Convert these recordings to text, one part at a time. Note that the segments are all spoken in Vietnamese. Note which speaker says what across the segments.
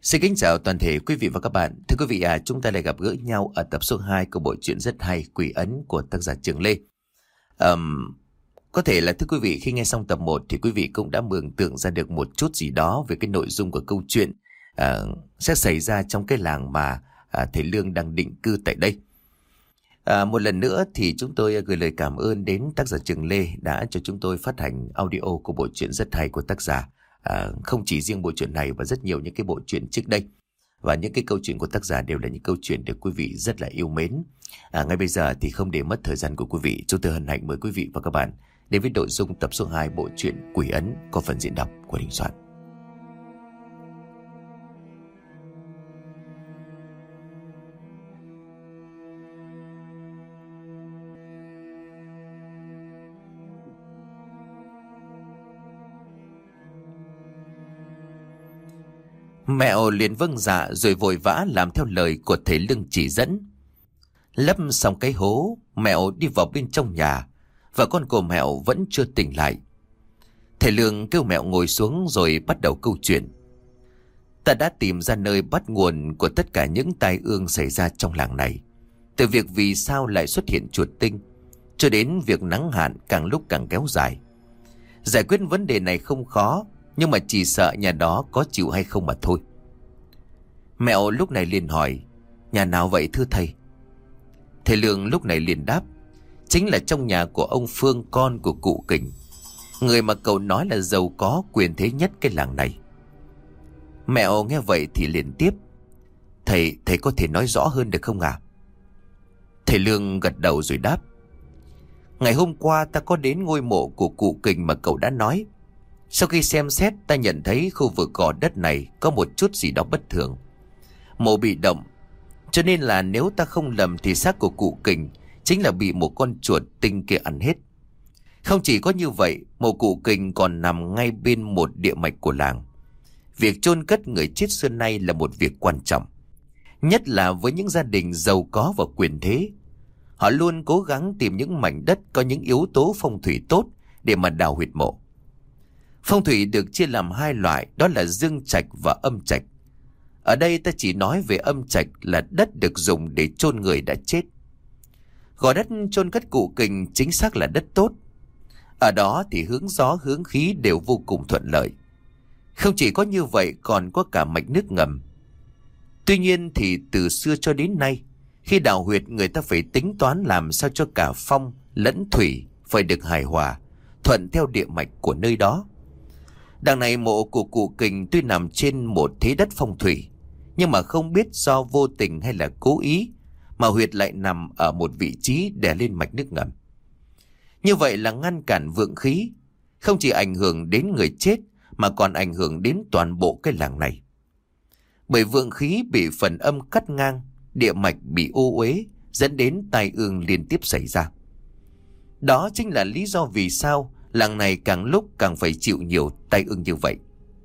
Speaker 1: Xin kính chào toàn thể quý vị và các bạn. Thưa quý vị, chúng ta lại gặp gỡ nhau ở tập số 2 của bộ truyện rất hay Quỷ Ấn của tác giả Trường Lê. Có thể là thưa quý vị, khi nghe xong tập 1 thì quý vị cũng đã mường tượng ra được một chút gì đó về cái nội dung của câu chuyện sẽ xảy ra trong cái làng mà thầy Lương đang định cư tại đây. Một lần nữa thì chúng tôi gửi lời cảm ơn đến tác giả Trường Lê đã cho chúng tôi phát hành audio của bộ truyện rất hay của tác giả. Không chỉ riêng bộ truyện này và rất nhiều những cái bộ truyện trước đây. Và những cái câu chuyện của tác giả đều là những câu chuyện được quý vị rất là yêu mến. Ngay bây giờ thì không để mất thời gian của quý vị, chúng tôi hân hạnh mời quý vị và các bạn đến với nội dung tập số 2 bộ truyện Quỷ Ấn có phần diễn đọc của Đình Soạn. Mẹo liền vâng dạ rồi vội vã làm theo lời của thầy Lương chỉ dẫn. Lấp xong cái hố, Mẹo đi vào bên trong nhà và con cò Mẹo vẫn chưa tỉnh lại. Thầy Lương kêu Mẹo ngồi xuống rồi bắt đầu câu chuyện. Ta đã tìm ra nơi bắt nguồn của tất cả những tai ương xảy ra trong làng này. Từ việc vì sao lại xuất hiện chuột tinh cho đến việc nắng hạn càng lúc càng kéo dài. Giải quyết vấn đề này không khó, nhưng mà chỉ sợ nhà đó có chịu hay không mà thôi. Mẹo lúc này liền hỏi, nhà nào vậy thưa thầy? Thầy Lương lúc này liền đáp, chính là trong nhà của ông Phương, con của cụ Kình, người mà cậu nói là giàu có quyền thế nhất cái làng này. Mẹo nghe vậy thì liền tiếp, Thầy có thể nói rõ hơn được không ạ? Thầy Lương gật đầu rồi đáp, ngày hôm qua ta có đến ngôi mộ của cụ Kình mà cậu đã nói. Sau khi xem xét, ta nhận thấy khu vực gò đất này có một chút gì đó bất thường. Mộ bị động, cho nên là nếu ta không lầm thì xác của cụ Kình chính là bị một con chuột tinh kia ăn hết. Không chỉ có như vậy, mộ cụ Kình còn nằm ngay bên một địa mạch của làng. Việc chôn cất người chết xưa nay là một việc quan trọng, nhất là với những gia đình giàu có và quyền thế. Họ luôn cố gắng tìm những mảnh đất có những yếu tố phong thủy tốt để mà đào huyệt mộ. Phong thủy được chia làm hai loại, đó là dương trạch và âm trạch. Ở đây ta chỉ nói về âm trạch là đất được dùng để chôn người đã chết. Gò đất chôn cất cụ Kình chính xác là đất tốt. Ở đó thì hướng gió hướng khí đều vô cùng thuận lợi. Không chỉ có như vậy, còn có cả mạch nước ngầm. Tuy nhiên thì từ xưa cho đến nay, khi đào huyệt người ta phải tính toán làm sao cho cả phong lẫn thủy phải được hài hòa, thuận theo địa mạch của nơi đó. Đằng này mộ của cụ Kình tuy nằm trên một thế đất phong thủy, nhưng mà không biết do vô tình hay là cố ý mà huyệt lại nằm ở một vị trí đè lên mạch nước ngầm. Như vậy là ngăn cản vượng khí, không chỉ ảnh hưởng đến người chết mà còn ảnh hưởng đến toàn bộ cái làng này. Bởi vượng khí bị phần âm cắt ngang, địa mạch bị ô uế, dẫn đến tai ương liên tiếp xảy ra. Đó chính là lý do vì sao làng này càng lúc càng phải chịu nhiều tai ương như vậy.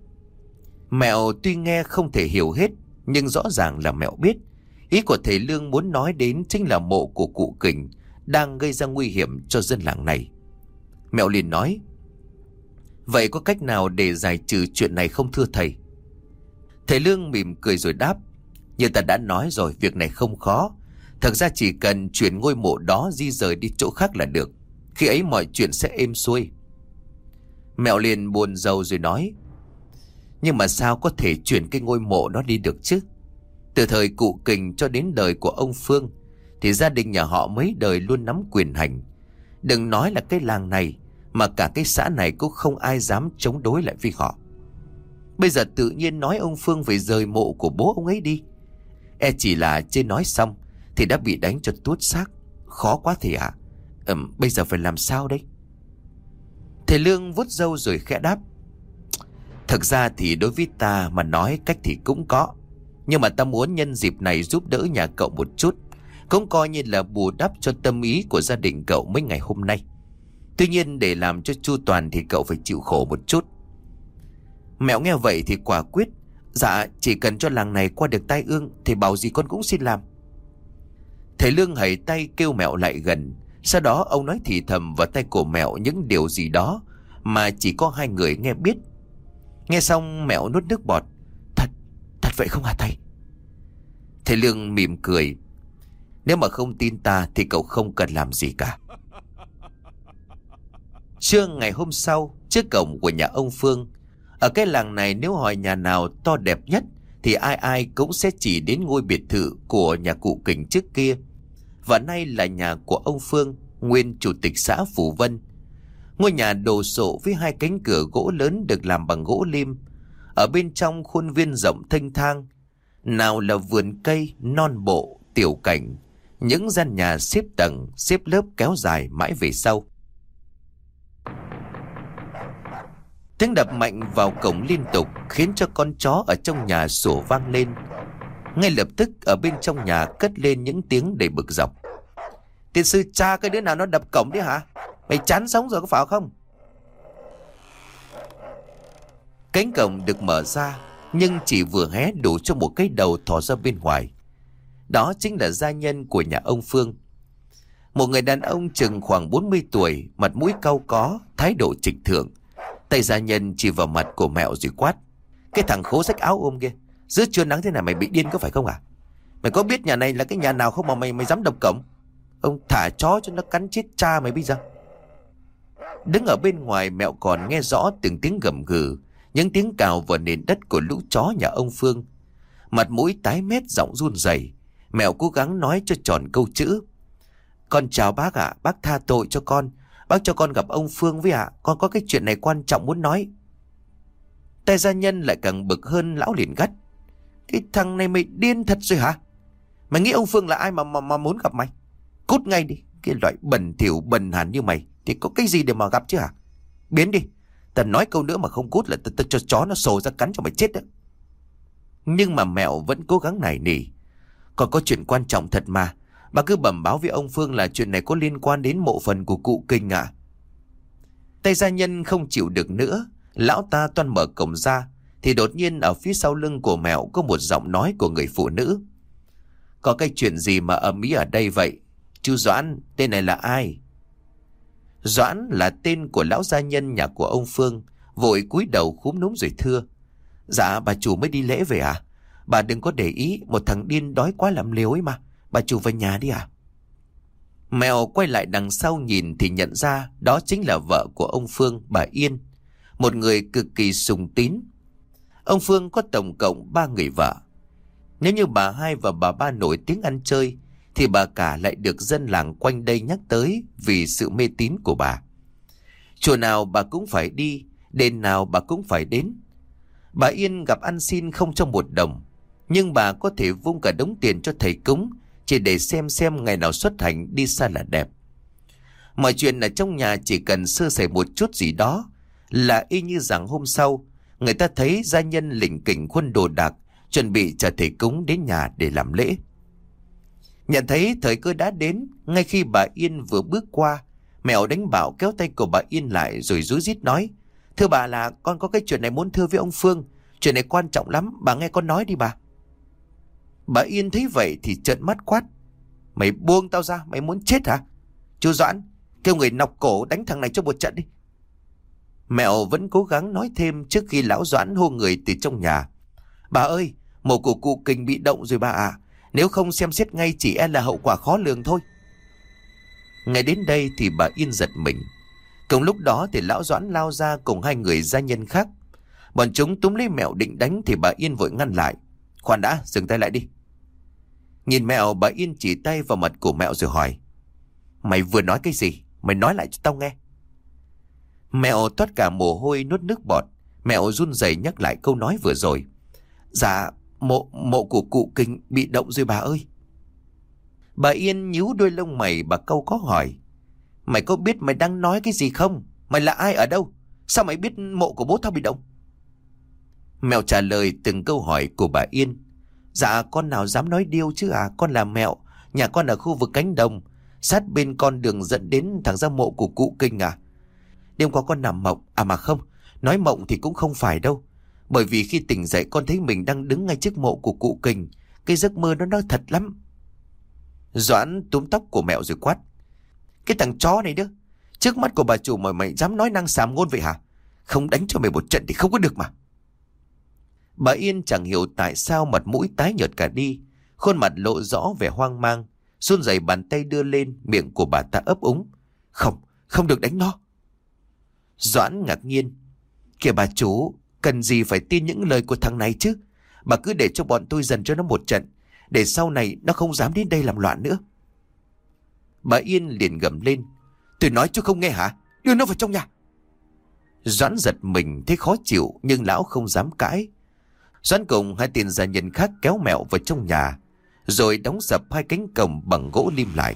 Speaker 1: Mẹo tuy nghe không thể hiểu hết, nhưng rõ ràng là Mẹo biết ý của thầy Lương muốn nói đến chính là mộ của cụ Kình đang gây ra nguy hiểm cho dân làng này. Mẹo liền nói, vậy có cách nào để giải trừ chuyện này không thưa thầy? Thầy Lương mỉm cười rồi đáp, như ta đã nói rồi, việc này không khó. Thật ra chỉ cần chuyển ngôi mộ đó di rời đi chỗ khác là được. Khi ấy mọi chuyện sẽ êm xuôi. Mẹo liền buồn rầu rồi nói, nhưng mà sao có thể chuyển cái ngôi mộ đó đi được chứ? Từ thời cụ Kình cho đến đời của ông Phương thì gia đình nhà họ mấy đời luôn nắm quyền hành. Đừng nói là cái làng này, mà cả cái xã này cũng không ai dám chống đối lại với họ. Bây giờ tự nhiên nói ông Phương phải rời mộ của bố ông ấy đi, chỉ là chưa nói xong thì đã bị đánh cho tuốt xác. Khó quá thầy ạ. Bây giờ phải làm sao đây? Thầy Lương vuốt râu rồi khẽ đáp, thực ra thì đối với ta mà nói cách thì cũng có, nhưng mà ta muốn nhân dịp này giúp đỡ nhà cậu một chút, cũng coi như là bù đắp cho tâm ý của gia đình cậu mấy ngày hôm nay. Tuy nhiên để làm cho chu toàn thì cậu phải chịu khổ một chút. Mẹo nghe vậy thì quả quyết, dạ chỉ cần cho làng này qua được tai ương thì bảo gì con cũng xin làm. Thầy Lương hẩy tay kêu Mẹo lại gần. Sau đó ông nói thì thầm vào tay của Mẹo những điều gì đó mà chỉ có hai người nghe biết. Nghe xong Mẹo nuốt nước bọt. Thật Thật vậy không hả thầy? Thầy Lương mỉm cười. Nếu mà không tin ta thì cậu không cần làm gì cả. Trưa ngày hôm sau, trước cổng của nhà ông Phương. Ở cái làng này nếu hỏi nhà nào to đẹp nhất thì ai ai cũng sẽ chỉ đến ngôi biệt thự của nhà cụ Kình trước kia, và nay là nhà của ông Phương, nguyên chủ tịch xã Phù Vân. Ngôi nhà đồ sộ với hai cánh cửa gỗ lớn được làm bằng gỗ lim. Ở bên trong khuôn viên rộng thênh thang, nào là vườn cây non bộ tiểu cảnh, những gian nhà xếp tầng xếp lớp kéo dài mãi về sau. Tiếng đập mạnh vào cổng liên tục khiến cho con chó ở trong nhà sủa vang lên. Ngay lập tức ở bên trong nhà cất lên những tiếng đầy bực dọc. Tiên sư cha cái đứa nào nó đập cổng đấy hả? Mày chán sống rồi có phải không? Cánh cổng được mở ra, nhưng chỉ vừa hé đủ cho một cái đầu thò ra bên ngoài. Đó chính là gia nhân của nhà ông Phương. Một người đàn ông chừng khoảng 40 tuổi, mặt mũi cau có, thái độ trịch thượng. Tay gia nhân chỉ vào mặt của Mẹo rồi quát: Cái thằng khố rách áo ôm kia, giữa trưa nắng thế này mày bị điên có phải không à? Mày có biết nhà này là cái nhà nào không mà mày dám đập cổng? Ông thả chó cho nó cắn chết cha mày bây giờ. Đứng ở bên ngoài, Mẹo còn nghe rõ từng tiếng gầm gừ, những tiếng cào vào nền đất của lũ chó nhà ông Phương. Mặt mũi tái mét, giọng run rẩy, Mẹo cố gắng nói cho tròn câu chữ: Con chào bác ạ, bác tha tội cho con. Bác cho con gặp ông Phương với ạ, con có cái chuyện này quan trọng muốn nói. Tay gia nhân lại càng bực hơn, lão liền gắt: Cái thằng này mày điên thật rồi hả? Mày nghĩ ông Phương là ai mà muốn gặp mày? Cút ngay đi, cái loại bẩn thỉu bần hàn như mày thì có cái gì để mà gặp chứ hả? Biến đi, ta nói câu nữa mà không cút là ta cho chó nó sồ ra cắn cho mày chết đó. Nhưng mà Mẹo vẫn cố gắng nài nỉ: Còn có chuyện quan trọng thật mà, bà cứ bẩm báo với ông Phương là chuyện này có liên quan đến mộ phần của cụ Kình ạ. Tay gia nhân không chịu được nữa, lão ta toan mở cổng ra thì đột nhiên ở phía sau lưng của Mẹo có một giọng nói của người phụ nữ: Có cái chuyện gì mà ầm ĩ ở đây vậy? Chú Doãn, tên này là ai? Doãn là tên của lão gia nhân nhà của ông Phương, vội cúi đầu cúm núm rồi thưa: Dạ bà chủ mới đi lễ về à? Bà đừng có để ý, một thằng điên đói quá làm liều ấy mà. Bà chủ về nhà đi à? Mẹo quay lại đằng sau nhìn thì nhận ra đó chính là vợ của ông Phương, bà Yên, một người cực kỳ sùng tín. Ông Phương có tổng cộng 3 người vợ. Nếu như bà hai và bà ba nổi tiếng ăn chơi thì bà cả lại được dân làng quanh đây nhắc tới vì sự mê tín của bà. Chùa nào bà cũng phải đi, đền nào bà cũng phải đến. Bà Yên gặp ăn xin không cho một đồng, nhưng bà có thể vung cả đống tiền cho thầy cúng chỉ để xem ngày nào xuất hành đi xa là đẹp. Mọi chuyện ở trong nhà chỉ cần sơ sẩy một chút gì đó là y như rằng hôm sau người ta thấy gia nhân lỉnh kỉnh khuân đồ đạc chuẩn bị chờ thầy cúng đến nhà để làm lễ. Nhận thấy thời cơ đã đến, ngay khi bà Yên vừa bước qua, Mẹo đánh bảo kéo tay của bà Yên lại rồi rúi rít nói: Thưa bà, là con có cái chuyện này muốn thưa với ông Phương. Chuyện này quan trọng lắm, bà nghe con nói đi bà. Bà Yên thấy vậy thì trợn mắt quát: Mày buông tao ra, mày muốn chết hả? Chú Doãn, kêu người nọc cổ đánh thằng này cho một trận đi. Mẹo vẫn cố gắng nói thêm trước khi lão Doãn hô người từ trong nhà: Bà ơi, mộ của cụ Kình bị động rồi bà ạ. Nếu không xem xét ngay chỉ e là hậu quả khó lường thôi. Ngay đến đây thì bà Yên giật mình. Cùng lúc đó thì lão Doãn lao ra cùng 2 người gia nhân khác. Bọn chúng túm lấy Mẹo định đánh thì bà Yên vội ngăn lại: Khoan đã, dừng tay lại đi. Nhìn Mẹo, bà Yên chỉ tay vào mặt của Mẹo rồi hỏi: Mày vừa nói cái gì? Mày nói lại cho tao nghe. Mẹo toát cả mồ hôi nuốt nước bọt. Mẹo run rẩy nhắc lại câu nói vừa rồi: Dạ, mộ của cụ Kình bị động rồi bà ơi. Bà Yên nhíu đôi lông mày, bà cau có hỏi: Mày có biết mày đang nói cái gì không? Mày là ai ở đâu? Sao mày biết mộ của bố tao bị động? Mẹo trả lời từng câu hỏi của bà Yên: Dạ con nào dám nói điêu chứ à, con là Mẹo. Nhà con ở khu vực cánh đồng, sát bên con đường dẫn đến thẳng ra mộ của cụ Kình à. Đêm qua con nằm mộng, à mà không, nói mộng thì cũng không phải đâu. Bởi vì khi tỉnh dậy con thấy mình đang đứng ngay trước mộ của cụ Kình. Cái giấc mơ nó thật lắm. Doãn túm tóc của Mẹo rồi quát: Cái thằng chó này đó, trước mắt của bà chủ mà mày dám nói năng xàm ngôn vậy hả? Không đánh cho mày một trận thì không có được mà. Bà Yên chẳng hiểu tại sao mặt mũi tái nhợt cả đi, khuôn mặt lộ rõ vẻ hoang mang, run rẩy bàn tay đưa lên, miệng của bà ta ấp úng. Không, không được đánh nó. Doãn ngạc nhiên. Kìa bà chủ, cần gì phải tin những lời của thằng này chứ? Bà cứ để cho bọn tôi dần cho nó một trận, để sau này nó không dám đến đây làm loạn nữa. Bà Yên liền gầm lên. Tôi nói chứ không nghe hả? Đưa nó vào trong nhà. Doãn giật mình thấy khó chịu, nhưng lão không dám cãi. Doãn cùng hai tên gia nhân khác kéo Mẹo vào trong nhà, rồi đóng sập hai cánh cổng bằng gỗ lim lại.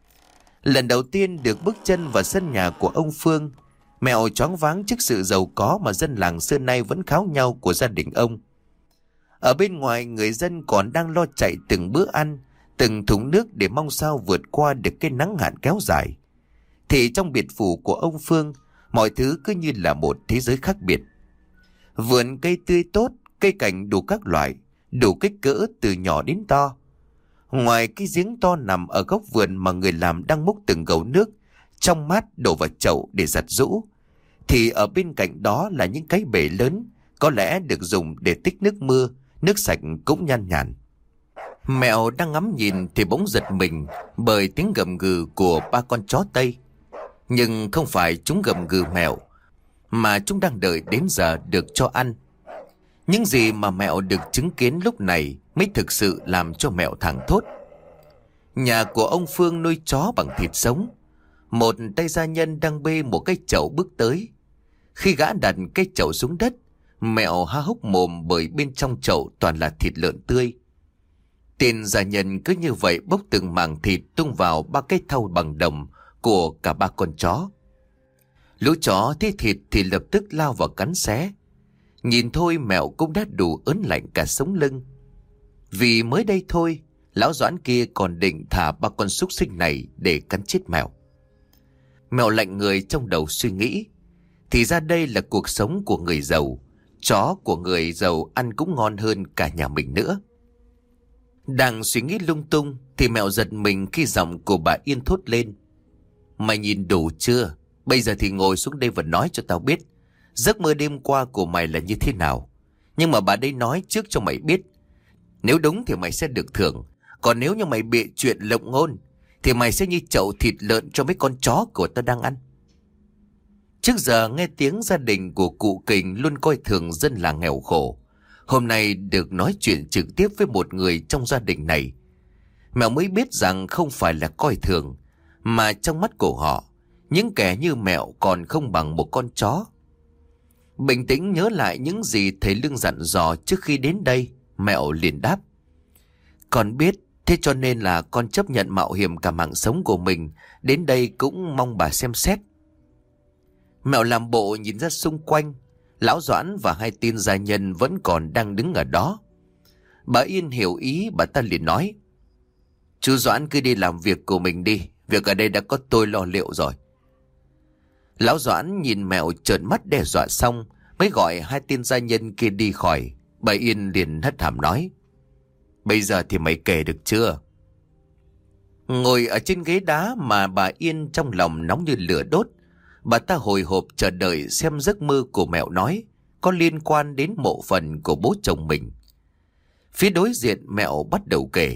Speaker 1: Lần đầu tiên được bước chân vào sân nhà của ông Phương, Mẹo choáng váng trước sự giàu có mà dân làng xưa nay vẫn kháo nhau của gia đình ông. Ở bên ngoài, người dân còn đang lo chạy từng bữa ăn, từng thùng nước để mong sao vượt qua được cái nắng hạn kéo dài. Thì trong biệt phủ của ông Phương, mọi thứ cứ như là một thế giới khác biệt. Vườn cây tươi tốt, cây cảnh đủ các loại, đủ kích cỡ từ nhỏ đến to. Ngoài cái giếng to nằm ở góc vườn mà người làm đang múc từng gầu nước trong mát đổ vào chậu để giặt giũ, thì ở bên cạnh đó là những cái bể lớn, có lẽ được dùng để tích nước mưa, nước sạch cũng nhan nhản. Mẹo đang ngắm nhìn thì bỗng giật mình bởi tiếng gầm gừ của ba con chó Tây. Nhưng không phải chúng gầm gừ Mẹo, mà chúng đang đợi đến giờ được cho ăn. Những gì mà Mẹo được chứng kiến lúc này mới thực sự làm cho Mẹo thảng thốt. Nhà của ông Phương nuôi chó bằng thịt sống. Một tay gia nhân đang bê một cái chậu bước tới. Khi gã đặt cái chậu xuống đất, Mẹo há hốc mồm bởi bên trong chậu toàn là thịt lợn tươi. Tên gia nhân cứ như vậy bốc từng mảng thịt tung vào ba cái thau bằng đồng của cả ba con chó. Lũ chó thấy thịt thì lập tức lao vào cắn xé. Nhìn thôi Mẹo cũng đã đủ ớn lạnh cả sống lưng. Vì mới đây thôi, lão Doãn kia còn định thả ba con súc sinh này để cắn chết Mẹo. Mẹo lạnh người trong đầu suy nghĩ. Thì ra đây là cuộc sống của người giàu. Chó của người giàu ăn cũng ngon hơn cả nhà mình nữa. Đang suy nghĩ lung tung thì Mẹo giật mình khi giọng của bà Yên thốt lên. Mày nhìn đủ chưa? Bây giờ thì ngồi xuống đây và nói cho tao biết giấc mơ đêm qua của mày là như thế nào. Nhưng mà bà đây nói trước cho mày biết, nếu đúng thì mày sẽ được thưởng. Còn nếu như mày bịa chuyện lộng ngôn thì mày sẽ như chậu thịt lợn cho mấy con chó của tao đang ăn. Trước giờ nghe tiếng gia đình của cụ Kình luôn coi thường dân làng nghèo khổ. Hôm nay được nói chuyện trực tiếp với một người trong gia đình này, Mẹo mới biết rằng không phải là coi thường, mà trong mắt của họ, những kẻ như Mẹo còn không bằng một con chó. Bình tĩnh nhớ lại những gì thầy Lương dặn dò trước khi đến đây, Mẹo liền đáp. Con biết, thế cho nên là con chấp nhận mạo hiểm cả mạng sống của mình đến đây, cũng mong bà xem xét. Mẹo làm bộ nhìn ra xung quanh. Lão Doãn và hai tên gia nhân vẫn còn đang đứng ở đó. Bà Yên hiểu ý, bà ta liền nói. Chú Doãn cứ đi làm việc của mình đi, việc ở đây đã có tôi lo liệu rồi. Lão Doãn nhìn Mẹo trợn mắt đe dọa xong mới gọi hai tên gia nhân kia đi khỏi. Bà Yên liền hất hàm nói. Bây giờ thì mày kể được chưa? Ngồi ở trên ghế đá mà bà Yên trong lòng nóng như lửa đốt. Bà ta hồi hộp chờ đợi xem giấc mơ của Mẹo nói có liên quan đến mộ phần của bố chồng mình. Phía đối diện Mẹo bắt đầu kể.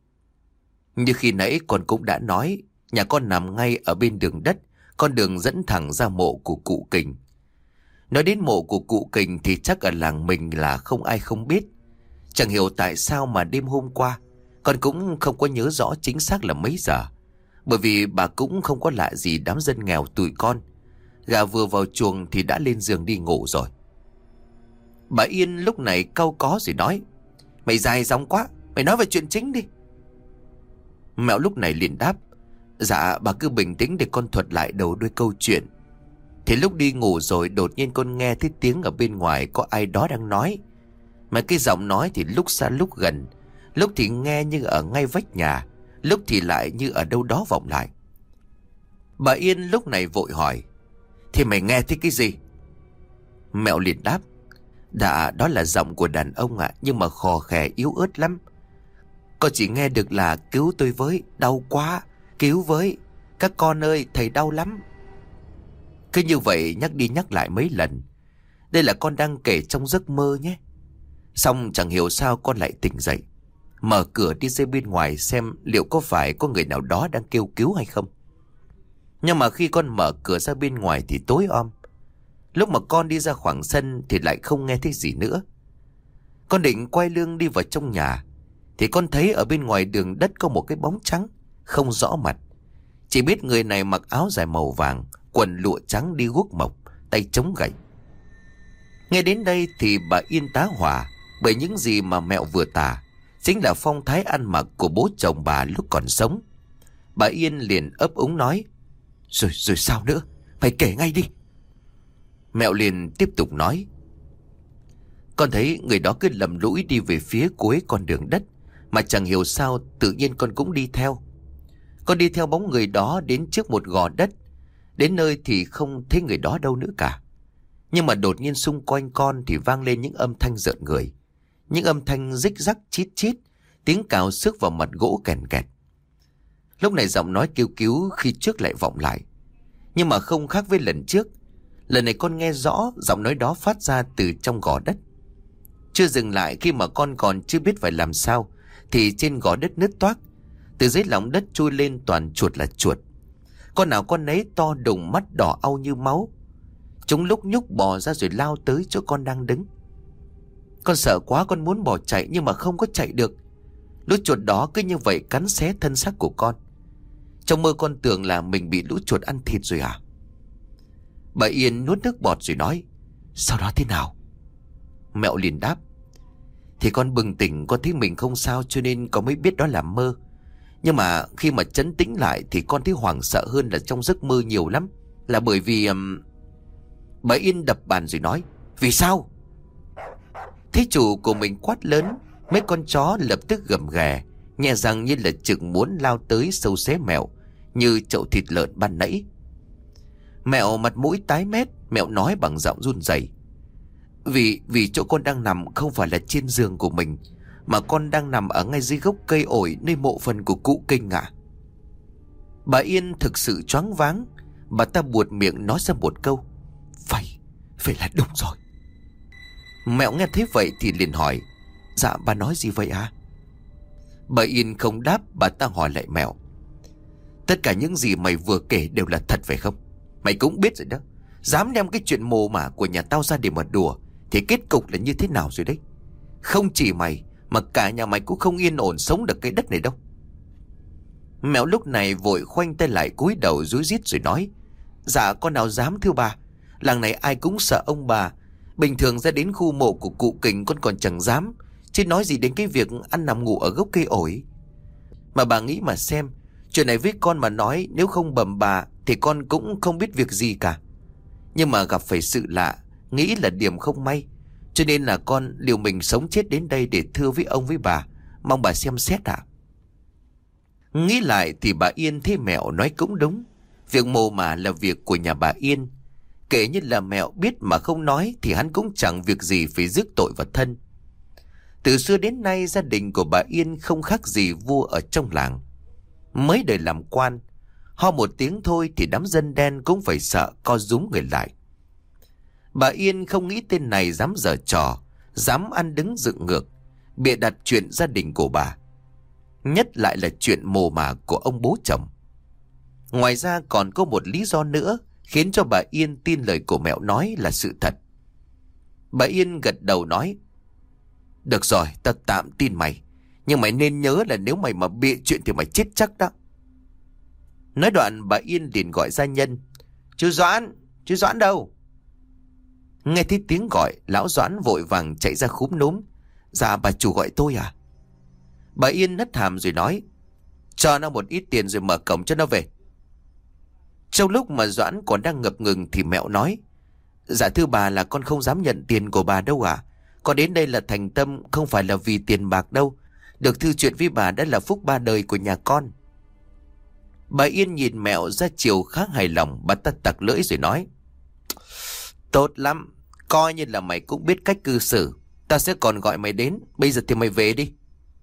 Speaker 1: Như khi nãy con cũng đã nói, nhà con nằm ngay ở bên đường đất, con đường dẫn thẳng ra mộ của cụ Kình. Nói đến mộ của cụ Kình thì chắc ở làng mình là không ai không biết. Chẳng hiểu tại sao mà đêm hôm qua con cũng không có nhớ rõ chính xác là mấy giờ, bởi vì bà cũng không có lạ gì đám dân nghèo tụi con. Gà vừa vào chuồng thì đã lên giường đi ngủ rồi. Bà Yên lúc này cau có rồi nói. Mày dài dòng quá, mày nói về chuyện chính đi. Mẹo lúc này liền đáp. Dạ bà cứ bình tĩnh để con thuật lại đầu đuôi câu chuyện. Thì lúc đi ngủ rồi đột nhiên con nghe thấy tiếng ở bên ngoài có ai đó đang nói. Mà cái giọng nói thì lúc xa lúc gần, lúc thì nghe như ở ngay vách nhà, lúc thì lại như ở đâu đó vọng lại. Bà Yên lúc này vội hỏi. Thì mày nghe thấy cái gì? Mẹo liền đáp. Dạ đó là giọng của đàn ông ạ, nhưng mà khò khè yếu ớt lắm. Con chỉ nghe được là cứu tôi với, đau quá, cứu với, các con ơi thầy đau lắm. Cứ như vậy nhắc đi nhắc lại mấy lần. Đây là con đang kể trong giấc mơ nhé. Xong chẳng hiểu sao con lại tỉnh dậy, mở cửa đi ra bên ngoài xem liệu có phải có người nào đó đang kêu cứu hay không. Nhưng mà khi con mở cửa ra bên ngoài thì tối om. Lúc mà con đi ra khoảng sân thì lại không nghe thấy gì nữa. Con định quay lưng đi vào trong nhà thì con thấy ở bên ngoài đường đất có một cái bóng trắng, không rõ mặt. Chỉ biết người này mặc áo dài màu vàng, quần lụa trắng, đi guốc mộc, tay chống gậy. Nghe đến đây thì bà Yên tá hỏa, bởi những gì mà mẹo vừa tả chính là phong thái ăn mặc của bố chồng bà lúc còn sống. Bà Yên liền ấp úng nói: Rồi sao nữa? Phải kể ngay đi. Mẹo liền tiếp tục nói: Con thấy người đó cứ lầm lũi đi về phía cuối con đường đất, mà chẳng hiểu sao tự nhiên con cũng đi theo. Con đi theo bóng người đó đến trước một gò đất. Đến nơi thì không thấy người đó đâu nữa cả. Nhưng mà đột nhiên xung quanh con thì vang lên những âm thanh rợn người. Những âm thanh rích rắc chít chít, tiếng cào xước vào mặt gỗ kèn kẹt. Lúc này giọng nói kêu cứu khi trước lại vọng lại. Nhưng mà không khác với lần trước. Lần này con nghe rõ giọng nói đó phát ra từ trong gò đất. Chưa dừng lại, khi mà con còn chưa biết phải làm sao thì trên gò đất nứt toác, từ dưới lòng đất chui lên toàn chuột là chuột. Con nào con nấy to đùng, mắt đỏ au như máu. Chúng lúc nhúc bò ra rồi lao tới chỗ con đang đứng. Con sợ quá, con muốn bỏ chạy nhưng mà không có chạy được. Lũ chuột đó cứ như vậy cắn xé thân xác của con. Trong mơ con tưởng là mình bị lũ chuột ăn thịt rồi à? Bà Yên nuốt nước bọt rồi nói: Sau đó thế nào? Mẹo liền đáp: Thì con bừng tỉnh, con thấy mình không sao cho nên con mới biết đó là mơ. Nhưng mà khi mà trấn tĩnh lại thì con thấy hoảng sợ hơn là trong giấc mơ nhiều lắm. Là bởi vì... Bà Yên đập bàn rồi nói: Vì sao? Thấy chủ của mình quát lớn, mấy con chó lập tức gầm ghè, nhè răng như là chừng muốn lao tới sâu xé Mẹo như chậu thịt lợn ban nãy. Mẹo mặt mũi tái mét, Mẹo nói bằng giọng run rẩy: Vì chỗ con đang nằm không phải là trên giường của mình, mà con đang nằm ở ngay dưới gốc cây ổi nơi mộ phần của cụ Kinh ạ. Bà Yên thực sự choáng váng. Bà ta buột miệng nói ra một câu: Phải là đúng rồi. Mẹo nghe thấy vậy thì liền hỏi: Dạ bà nói gì vậy à? Bà Yên không đáp. Bà ta hỏi lại Mẹo: Tất cả những gì mày vừa kể đều là thật phải không? Mày cũng biết rồi đó. Dám đem cái chuyện mồ mả của nhà tao ra để mà đùa thì kết cục là như thế nào rồi đấy. Không chỉ mày mà cả nhà mày cũng không yên ổn sống được cái đất này đâu. Mẹo lúc này vội khoanh tay lại, cúi đầu rúi rít rồi nói: Dạ con nào dám thưa bà. Làng này ai cũng sợ ông bà. Bình thường ra đến khu mộ của cụ Kình con còn chẳng dám, chứ nói gì đến cái việc ăn nằm ngủ ở gốc cây ổi. Mà bà nghĩ mà xem, chuyện này với con mà nói nếu không bẩm bà thì con cũng không biết việc gì cả. Nhưng mà gặp phải sự lạ, nghĩ là điểm không may, cho nên là con liều mình sống chết đến đây để thưa với ông với bà. Mong bà xem xét ạ. Nghĩ lại thì bà Yên thấy Mẹo nói cũng đúng. Việc mồ mả là việc của nhà bà Yên. Kể như là Mẹo biết mà không nói thì hắn cũng chẳng việc gì phải rước tội vào thân. Từ xưa đến nay gia đình của bà Yên không khác gì vua ở trong làng. Mới đời làm quan, ho một tiếng thôi thì đám dân đen cũng phải sợ co rúm người lại. Bà Yên không nghĩ tên này dám giở trò, dám ăn đứng dựng ngược, bịa đặt chuyện gia đình của bà. Nhất lại là chuyện mồ mả của ông bố chồng. Ngoài ra còn có một lý do nữa khiến cho bà Yên tin lời của Mẹo nói là sự thật. Bà Yên gật đầu nói: Được rồi, ta tạm tin mày. Nhưng mày nên nhớ là nếu mày mà bịa chuyện thì mày chết chắc đó. Nói đoạn bà Yên liền gọi gia nhân: Chú Doãn đâu? Nghe thấy tiếng gọi, lão Doãn vội vàng chạy ra khúm núm: Dạ bà chủ gọi tôi à? Bà Yên hất hàm rồi nói: Cho nó một ít tiền rồi mở cổng cho nó về. Trong lúc mà Doãn còn đang ngập ngừng thì Mẹo nói: Dạ thưa bà, là con không dám nhận tiền của bà đâu à. Con đến đây là thành tâm, không phải là vì tiền bạc đâu. Được thư chuyện với bà đã là phúc ba đời của nhà con. Bà Yên nhìn Mẹo ra chiều khá hài lòng. Bà ta tặc lưỡi rồi nói: Tốt lắm, coi như là mày cũng biết cách cư xử. Ta sẽ còn gọi mày đến. Bây giờ thì mày về đi.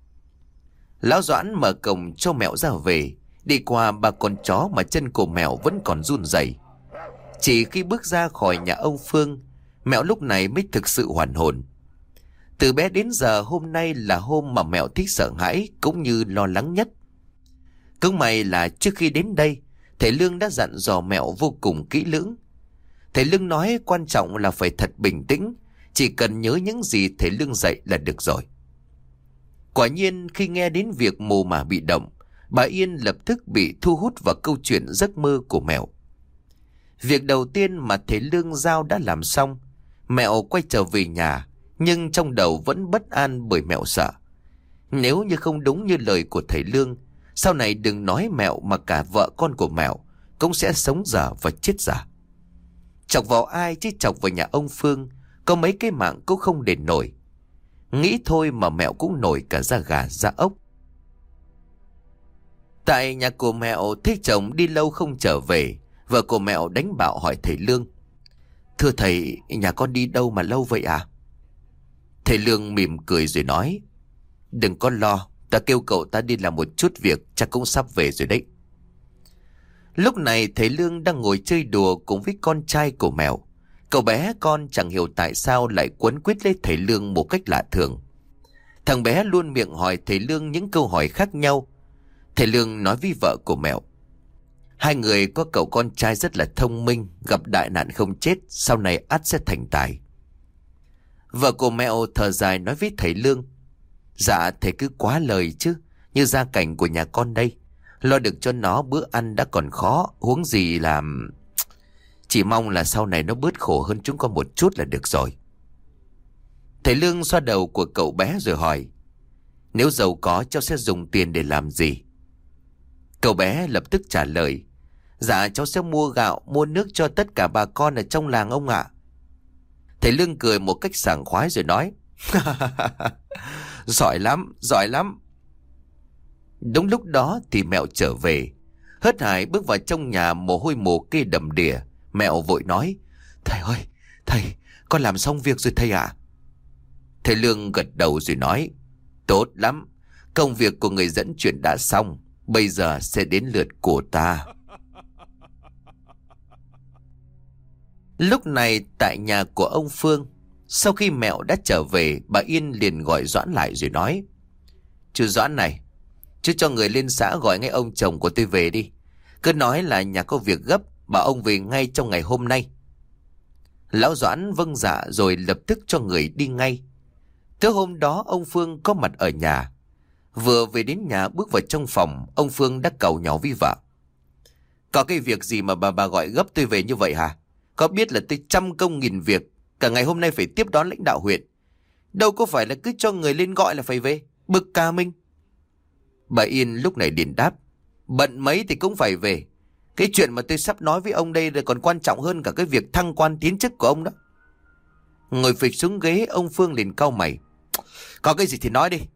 Speaker 1: Lão Doãn mở cổng cho Mẹo ra về. Đi qua ba con chó mà chân của Mẹo vẫn còn run rẩy. Chỉ khi bước ra khỏi nhà ông Phương, Mẹo lúc này mới thực sự hoàn hồn. Từ bé đến giờ hôm nay là hôm mà Mẹo thích sợ hãi cũng như lo lắng nhất. Cũng may là trước khi đến đây, thầy Lương đã dặn dò Mẹo vô cùng kỹ lưỡng. Thầy Lương nói quan trọng là phải thật bình tĩnh, chỉ cần nhớ những gì thầy Lương dạy là được rồi. Quả nhiên khi nghe đến việc mồ mả bị động, bà Yên lập tức bị thu hút vào câu chuyện giấc mơ của Mẹo. Việc đầu tiên mà thầy Lương giao đã làm xong, Mẹo quay trở về nhà, nhưng trong đầu vẫn bất an bởi Mẹo sợ. Nếu như không đúng như lời của thầy Lương, sau này đừng nói Mẹo mà cả vợ con của Mẹo cũng sẽ sống dở và chết dở. Chọc vào ai chứ chọc vào nhà ông Phương, có mấy cái mạng cũng không đền nổi. Nghĩ thôi mà Mẹo cũng nổi cả da gà da ốc. Tại nhà của Mẹo, thấy chồng đi lâu không trở về, vợ của Mẹo đánh bạo hỏi thầy Lương: "Thưa thầy, nhà con đi đâu mà lâu vậy à?" Thầy Lương mỉm cười rồi nói: "Đừng có lo, ta kêu cậu ta đi làm một chút việc, chắc cũng sắp về rồi đấy." Lúc này thầy Lương đang ngồi chơi đùa cùng với con trai của Mẹo. Cậu bé con chẳng hiểu tại sao lại quấn quýt lấy thầy Lương một cách lạ thường. Thằng bé luôn miệng hỏi thầy Lương những câu hỏi khác nhau. Thầy Lương nói với vợ của Mẹo: "Hai người có cậu con trai rất là thông minh, gặp đại nạn không chết, sau này ắt sẽ thành tài." Vợ của Mẹo thở dài nói với thầy Lương: "Dạ thầy cứ quá lời chứ, như gia cảnh của nhà con đây, lo được cho nó bữa ăn đã còn khó, huống gì là... Chỉ mong là sau này nó bớt khổ hơn chúng con một chút là được rồi." Thầy Lương xoa đầu của cậu bé rồi hỏi: "Nếu giàu có cháu sẽ dùng tiền để làm gì?" Cậu bé lập tức trả lời: "Dạ cháu sẽ mua gạo, mua nước cho tất cả bà con ở trong làng ông ạ." Thầy Lương cười một cách sảng khoái rồi nói: "Giỏi lắm, giỏi lắm." Đúng lúc đó thì Mẹo trở về. Hớt hải bước vào trong nhà, mồ hôi mồ kê đầm đìa. Mẹo vội nói: "Thầy ơi, thầy, con làm xong việc rồi thầy ạ." Thầy Lương gật đầu rồi nói: "Tốt lắm, công việc của người dẫn chuyện đã xong, bây giờ sẽ đến lượt của ta." Lúc này tại nhà của ông Phương, sau khi Mẹo đã trở về, bà Yên liền gọi Doãn lại rồi nói: "Chú Doãn này, chú cho người lên xã gọi ngay ông chồng của tôi về đi. Cứ nói là nhà có việc gấp, bảo ông về ngay trong ngày hôm nay." Lão Doãn vâng dạ rồi lập tức cho người đi ngay. Tới hôm đó ông Phương có mặt ở nhà. Vừa về đến nhà bước vào trong phòng, ông Phương đã càu nhàu với vợ: "Có cái việc gì mà bà gọi gấp tôi về như vậy hả? Có biết là tôi trăm công nghìn việc, cả ngày hôm nay phải tiếp đón lãnh đạo huyện. Đâu có phải là cứ cho người lên gọi là phải về, bực cả mình." Bà Yên lúc này liền đáp: "Bận mấy thì cũng phải về. Cái chuyện mà tôi sắp nói với ông đây là còn quan trọng hơn cả cái việc thăng quan tiến chức của ông đó." Ngồi phịch xuống ghế, ông Phương liền cau mày: "Có cái gì thì nói đi."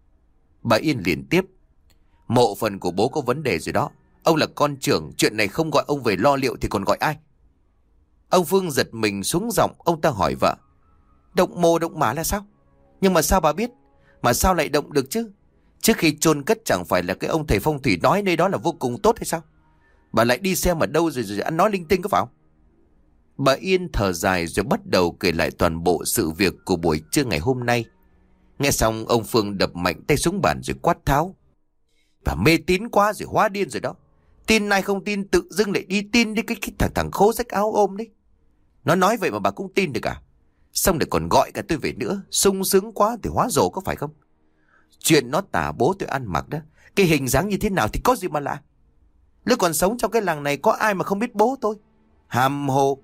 Speaker 1: Bà Yên liền tiếp: "Mộ phần của bố có vấn đề rồi đó. Ông là con trưởng, chuyện này không gọi ông về lo liệu thì còn gọi ai?" Ông Phương giật mình xuống giọng, ông ta hỏi vợ: "Động mồ động mả là sao? Nhưng mà sao bà biết? Mà sao lại động được chứ? Trước khi chôn cất chẳng phải là cái ông thầy phong thủy nói nơi đó là vô cùng tốt hay sao? Bà lại đi xem ở đâu rồi ăn nói linh tinh có phải không?" Bà Yên thở dài rồi bắt đầu kể lại toàn bộ sự việc của buổi trưa ngày hôm nay. Nghe xong ông Phương đập mạnh tay xuống bàn rồi quát tháo: "Bà mê tín quá rồi, hóa điên rồi đó. Tin này không tin, tự dưng lại đi tin đi cái thằng khố rách áo ôm đấy. Nó nói vậy mà bà cũng tin được à? Xong để còn gọi cả tôi về nữa, sung sướng quá thì hóa rồ có phải không? Chuyện nó tả bố tôi ăn mặc đó, cái hình dáng như thế nào thì có gì mà lạ. Lúc còn sống trong cái làng này có ai mà không biết bố tôi? Hàm hồ."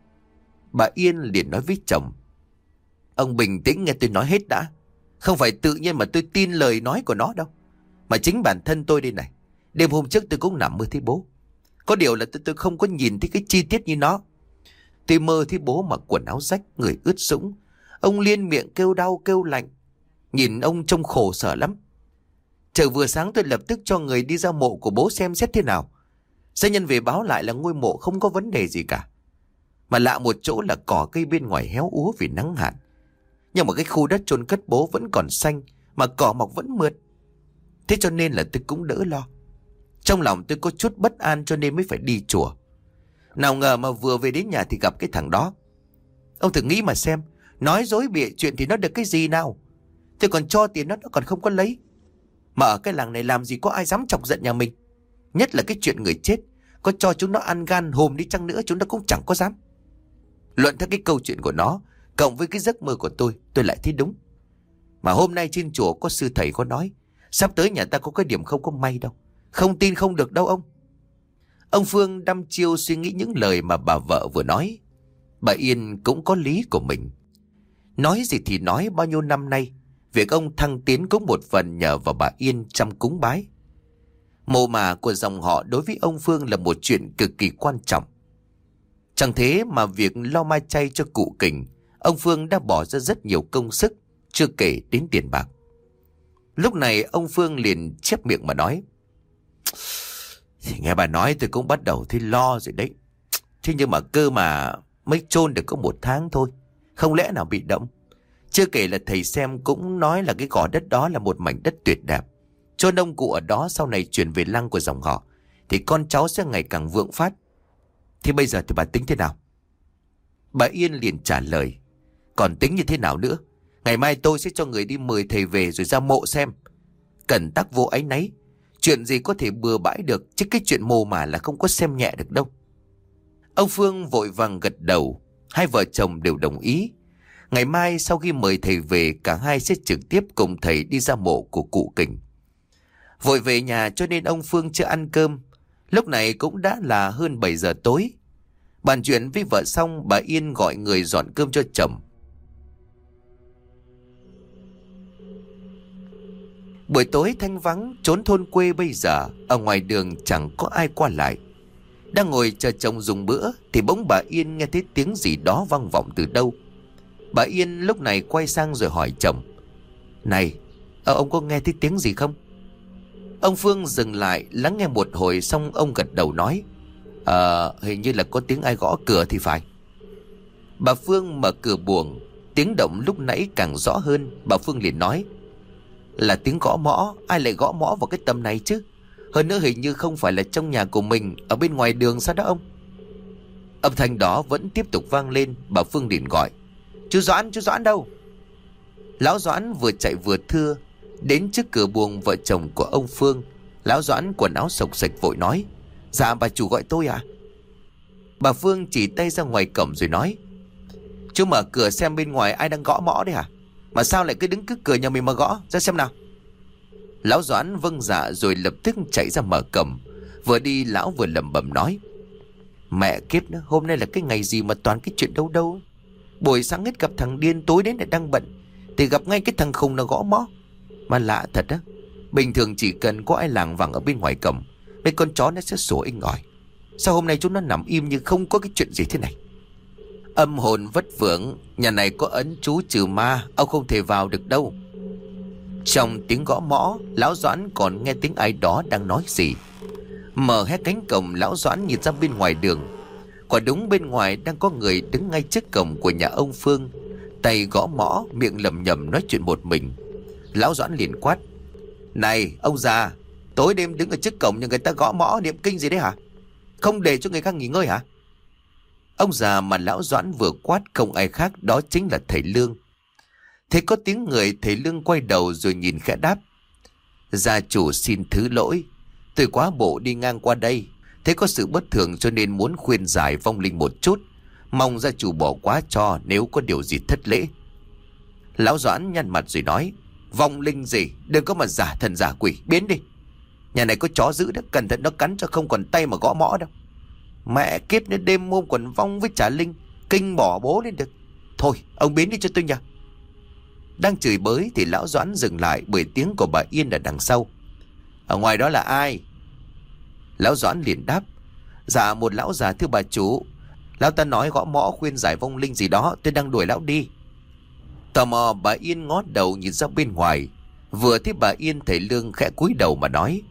Speaker 1: Bà Yên liền nói với chồng: "Ông bình tĩnh nghe tôi nói hết đã. Không phải tự nhiên mà tôi tin lời nói của nó đâu. Mà chính bản thân tôi đây này, đêm hôm trước tôi cũng nằm mơ thấy bố. Có điều là tôi không có nhìn thấy cái chi tiết như nó. Tôi mơ thấy bố mặc quần áo rách, người ướt sũng. Ông liên miệng kêu đau kêu lạnh. Nhìn ông trông khổ sở lắm. Trời vừa sáng tôi lập tức cho người đi ra mộ của bố xem xét thế nào. Gia nhân về báo lại là ngôi mộ không có vấn đề gì cả. Mà lạ một chỗ là cỏ cây bên ngoài héo úa vì nắng hạn. Nhưng mà cái khu đất chôn cất bố vẫn còn xanh, mà cỏ mọc vẫn mượt. Thế cho nên là tôi cũng đỡ lo. Trong lòng tôi có chút bất an cho nên mới phải đi chùa. Nào ngờ mà vừa về đến nhà thì gặp cái thằng đó. Ông thử nghĩ mà xem, Nói dối bịa chuyện thì nó được cái gì nào? Tôi còn cho tiền nó còn không có lấy. Mà ở cái làng này làm gì có ai dám chọc giận nhà mình. Nhất là cái chuyện người chết. Có cho chúng nó ăn gan hùm đi chăng nữa chúng nó cũng chẳng có dám. Luận theo cái câu chuyện của nó, cộng với cái giấc mơ của tôi lại thấy đúng. Mà hôm nay trên chùa có sư thầy có nói, sắp tới nhà ta có cái điểm không có may đâu. Không tin không được đâu ông. Ông Phương đăm chiêu suy nghĩ những lời mà bà vợ vừa nói. Bà Yên cũng có lý của mình. Nói gì thì nói, bao nhiêu năm nay việc ông thăng tiến cũng một phần nhờ vào bà Yên chăm cúng bái. Mồ mả của dòng họ đối với ông Phương là một chuyện cực kỳ quan trọng. Chẳng thế mà việc lo mai chay cho cụ Kình, ông Phương đã bỏ ra rất nhiều công sức, chưa kể đến tiền bạc. Lúc này ông Phương liền chép miệng mà nói: Thì nghe bà nói tôi cũng bắt đầu thấy lo rồi đấy. Thế nhưng mà cơ mà mới chôn được có 1 tháng thôi, không lẽ nào bị động. Chưa kể là thầy xem cũng nói là cái gò đất đó là một mảnh đất tuyệt đẹp. Chôn ông cụ ở đó sau này chuyển về lăng của dòng họ thì con cháu sẽ ngày càng vượng phát. Thì bây giờ thì bà tính thế nào? Bà Yên liền trả lời: Còn tính như thế nào nữa? Ngày mai tôi sẽ cho người đi mời thầy về rồi ra mộ xem. Cẩn tắc vô áy náy. Chuyện gì có thể bừa bãi được, chứ cái chuyện mồ mả là không có xem nhẹ được đâu. Ông Phương vội vàng gật đầu. Hai vợ chồng đều đồng ý. Ngày mai sau khi mời thầy về, cả hai sẽ trực tiếp cùng thầy đi ra mộ của cụ Kình. Vội về nhà cho nên ông Phương chưa ăn cơm. Lúc này cũng đã là hơn 7 giờ tối. Bàn chuyện với vợ xong, bà Yên gọi người dọn cơm cho chồng. Buổi tối thanh vắng, trốn thôn quê bây giờ, ở ngoài đường chẳng có ai qua lại. Đang ngồi chờ chồng dùng bữa thì bỗng bà Yên nghe thấy tiếng gì đó vang vọng từ đâu. Bà Yên lúc này quay sang rồi hỏi chồng: Này, ông có nghe thấy tiếng gì không? Ông Phương dừng lại lắng nghe một hồi, xong ông gật đầu nói: Hình như là có tiếng ai gõ cửa thì phải. Bà Phương mở cửa buồng. Tiếng động lúc nãy càng rõ hơn. Bà Phương liền nói: Là tiếng gõ mõ. Ai lại gõ mõ vào cái tầm này chứ? Hơn nữa hình như không phải là trong nhà của mình, ở bên ngoài đường sao đó ông? Âm thanh đó vẫn tiếp tục vang lên. Bà Phương liền gọi: Chú Doãn đâu? Lão Doãn vừa chạy vừa thưa đến trước cửa buồng vợ chồng của ông Phương. Lão Doãn quần áo xộc xệch vội nói: Dạ bà chủ gọi tôi à? Bà Phương chỉ tay ra ngoài cổng rồi nói: Chú mở cửa xem bên ngoài ai đang gõ mõ đấy hả? Mà sao lại cứ đứng trước cửa nhà mình mà gõ, ra xem nào. Lão Doãn vâng dạ rồi lập tức chạy ra mở cổng. Vừa đi lão vừa lẩm bẩm nói: Mẹ kiếp nữa, hôm nay là cái ngày gì mà toàn cái chuyện đâu đâu. Buổi sáng hết gặp thằng điên, tối đến lại đang bận thì gặp ngay cái thằng khùng nó gõ mõ. Mà lạ thật á, bình thường chỉ cần có ai lảng vảng ở bên ngoài cổng, mấy con chó nó sẽ sủa inh ỏi. Sao hôm nay chúng nó nằm im như không có cái chuyện gì thế này? Âm hồn vất vưởng, nhà này có ấn chú trừ ma, ông không thể vào được đâu. Trong tiếng gõ mõ, lão Doãn còn nghe tiếng ai đó đang nói gì. Mở hé cánh cổng, lão Doãn nhìn ra bên ngoài đường. Quả đúng bên ngoài đang có người đứng ngay trước cổng của nhà ông Phương, tay gõ mõ, miệng lẩm nhẩm nói chuyện một mình. Lão Doãn liền quát: Này ông già, tối đêm đứng ở trước cổng nhà người ta gõ mõ niệm kinh gì đấy hả? Không để cho người khác nghỉ ngơi hả? Ông già mà lão Doãn vừa quát không ai khác, đó chính là thầy Lương. Thế có tiếng người, thầy Lương quay đầu rồi nhìn khẽ đáp: Gia chủ xin thứ lỗi, tôi quá bộ đi ngang qua đây, thế có sự bất thường cho nên muốn khuyên giải vong linh một chút, mong gia chủ bỏ quá cho nếu có điều gì thất lễ. Lão Doãn nhăn mặt rồi nói: Vong linh gì, đừng có mà giả thần giả quỷ, biến đi. Nhà này có chó dữ đó, cẩn thận nó cắn cho không còn tay mà gõ mõ đâu. Mẹ kiếp, đến đêm hôm còn vong với trả linh, kinh bỏ bố lên được. Thôi ông biến đi cho tôi nhờ. Đang chửi bới thì lão Doãn dừng lại bởi tiếng của bà Yên ở đằng sau: Ở ngoài đó là ai? Lão Doãn liền đáp: Dạ một lão già thưa bà chủ. Lão ta nói gõ mõ khuyên giải vong linh gì đó, tôi đang đuổi lão đi. Tò mò bà Yên ngó đầu nhìn ra bên ngoài. Vừa thấy bà Yên, thầy Lương khẽ cúi đầu mà nói: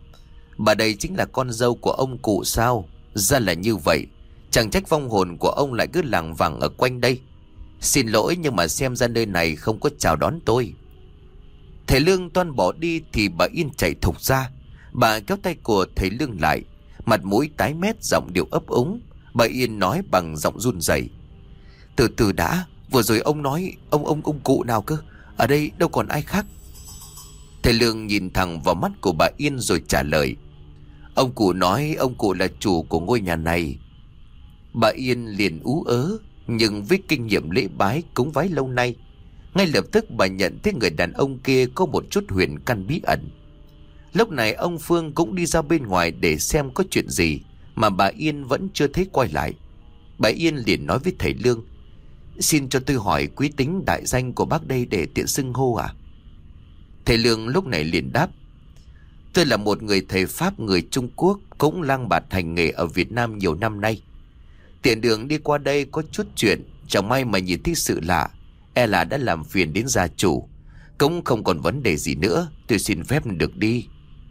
Speaker 1: Bà đây chính là con dâu của ông cụ sao? Ra là như vậy. Chẳng trách vong hồn của ông lại cứ lảng vảng ở quanh đây. Xin lỗi nhưng mà xem ra nơi này không có chào đón tôi. Thầy Lương toan bỏ đi thì bà Yên chạy thục ra. Bà kéo tay của thầy Lương lại, mặt mũi tái mét, giọng điệu ấp úng. Bà Yên nói bằng giọng run rẩy: Từ từ đã, Vừa rồi ông nói ông cụ nào cơ? Ở đây đâu còn ai khác. Thầy Lương nhìn thẳng vào mắt của bà Yên rồi trả lời. Ông cụ nói ông cụ là chủ của ngôi nhà này. Bà Yên liền ú ớ, nhưng với kinh nghiệm lễ bái cúng vái lâu nay, ngay lập tức bà nhận thấy người đàn ông kia có một chút huyền căn bí ẩn. Lúc này ông Phương cũng đi ra bên ngoài để xem có chuyện gì, mà bà Yên vẫn chưa thấy quay lại. Bà Yên liền nói với thầy Lương: Xin cho tôi hỏi quý tính đại danh của bác đây để tiện xưng hô à? Thầy Lương lúc này liền đáp: Tôi là một người thầy Pháp người Trung Quốc, cũng lang bạt hành nghề ở Việt Nam nhiều năm nay. Tiện đường đi qua đây có chút chuyện, chẳng may mà nhìn thấy sự lạ, e là đã làm phiền đến gia chủ. Cũng không còn vấn đề gì nữa, tôi xin phép được đi.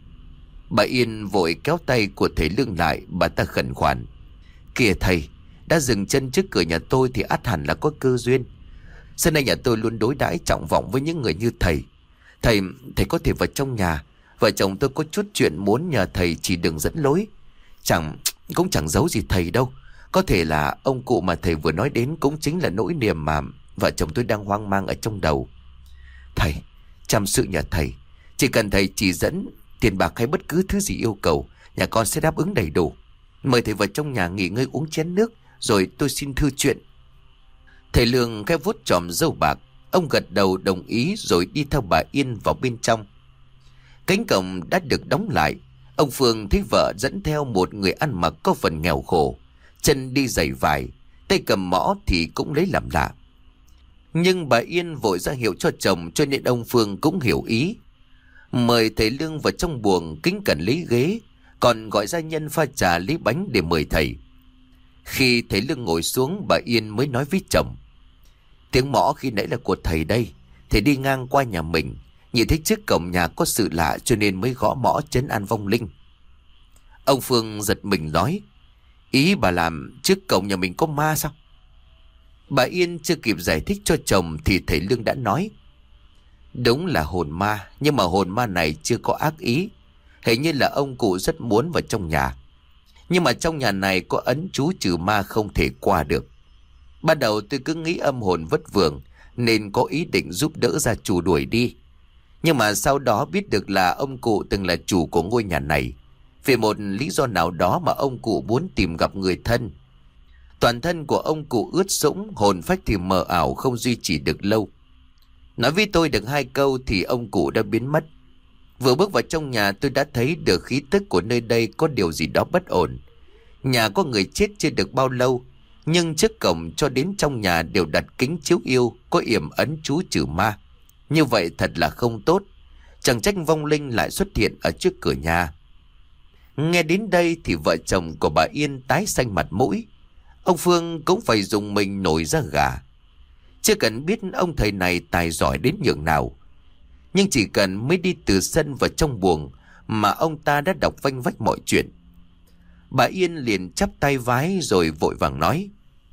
Speaker 1: Bà Yên vội kéo tay của thầy Lương lại, bà ta khẩn khoản: Kìa thầy, đã dừng chân trước cửa nhà tôi thì ắt hẳn là có cơ duyên. Xưa nay nhà tôi luôn đối đãi trọng vọng với những người như thầy. Thầy có thể vào trong nhà. Vợ chồng tôi có chút chuyện muốn nhờ thầy chỉ đường dẫn lối. Cũng chẳng giấu gì thầy đâu. Có thể là ông cụ mà thầy vừa nói đến cũng chính là nỗi niềm mà vợ chồng tôi đang hoang mang ở trong đầu. Thầy, chăm sự nhà thầy. Chỉ cần thầy chỉ dẫn, tiền bạc hay bất cứ thứ gì yêu cầu, nhà con sẽ đáp ứng đầy đủ. Mời thầy vào trong nhà nghỉ ngơi uống chén nước, rồi tôi xin thư chuyện. Thầy Lương khẽ vuốt chòm râu bạc. Ông gật đầu đồng ý rồi đi theo bà Yên vào bên trong. Cánh cổng đã được đóng lại. Ông Phương thấy vợ dẫn theo một người ăn mặc có phần nghèo khổ, chân đi giày vải, tay cầm mõ thì cũng lấy làm lạ. Nhưng bà Yên vội ra hiệu cho chồng, cho nên ông Phương cũng hiểu ý. Mời thầy Lương vào trong buồng, kính cẩn lấy ghế, còn gọi gia nhân pha trà lấy bánh để mời thầy. Khi thầy Lương ngồi xuống, bà Yên mới nói với chồng: Tiếng mõ khi nãy là của thầy đây. Thầy đi ngang qua nhà mình, nhìn thấy trước cổng nhà có sự lạ cho nên mới gõ mõ trấn an vong linh. Ông Phương giật mình nói: Ý bà làm trước cổng nhà mình có ma sao? Bà Yên chưa kịp giải thích cho chồng thì thầy Lương đã nói: Đúng là hồn ma, nhưng mà hồn ma này chưa có ác ý. Hình như là ông cụ rất muốn vào trong nhà. Nhưng mà trong nhà này có ấn chú trừ ma không thể qua được. Ban đầu tôi cứ nghĩ âm hồn vất vưởng nên có ý định giúp đỡ gia chủ đuổi đi. Nhưng mà sau đó biết được là ông cụ từng là chủ của ngôi nhà này. Vì một lý do nào đó mà ông cụ muốn tìm gặp người thân. Toàn thân của ông cụ ướt sũng, hồn phách thì mờ ảo không duy trì được lâu. Nói với tôi được 2 câu thì ông cụ đã biến mất. Vừa bước vào trong nhà tôi đã thấy được khí tức của nơi đây có điều gì đó bất ổn. Nhà có người chết chưa được bao lâu, nhưng trước cổng cho đến trong nhà đều đặt kính chiếu yêu có yểm ấn chú trừ ma. Như vậy thật là không tốt. Chẳng trách vong linh lại xuất hiện ở trước cửa nhà. Nghe đến đây thì vợ chồng của bà Yên tái xanh mặt mũi. Ông Phương cũng phải dùng mình nổi da gà. Chưa cần biết ông thầy này tài giỏi đến nhường nào, nhưng chỉ cần mới đi từ sân vào trong buồng mà ông ta đã đọc vanh vách mọi chuyện. Bà Yên liền chắp tay vái rồi vội vàng nói: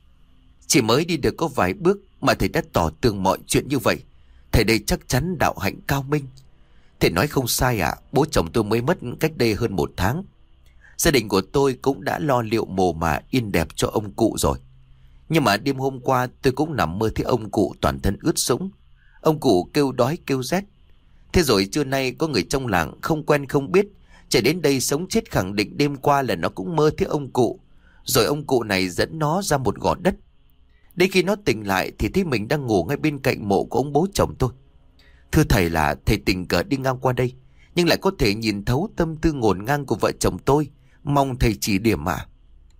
Speaker 1: Chỉ mới đi được có vài bước mà thầy đã tỏ tường mọi chuyện như vậy. Thầy đây chắc chắn đạo hạnh cao minh. Thầy nói không sai ạ. Bố chồng tôi mới mất cách đây hơn 1 tháng. Gia đình của tôi cũng đã lo liệu mồ mả yên đẹp cho ông cụ rồi. Nhưng mà đêm hôm qua tôi cũng nằm mơ thấy ông cụ toàn thân ướt sũng. Ông cụ kêu đói kêu rét. Thế rồi trưa nay có người trong làng không quen không biết chạy đến đây sống chết khẳng định đêm qua là nó cũng mơ thấy ông cụ. Rồi ông cụ này dẫn nó ra một gò đất. Đến khi nó tỉnh lại thì thấy mình đang ngủ ngay bên cạnh mộ của ông bố chồng tôi. Thưa thầy là thầy tình cờ đi ngang qua đây, nhưng lại có thể nhìn thấu tâm tư ngổn ngang của vợ chồng tôi. Mong thầy chỉ điểm ạ.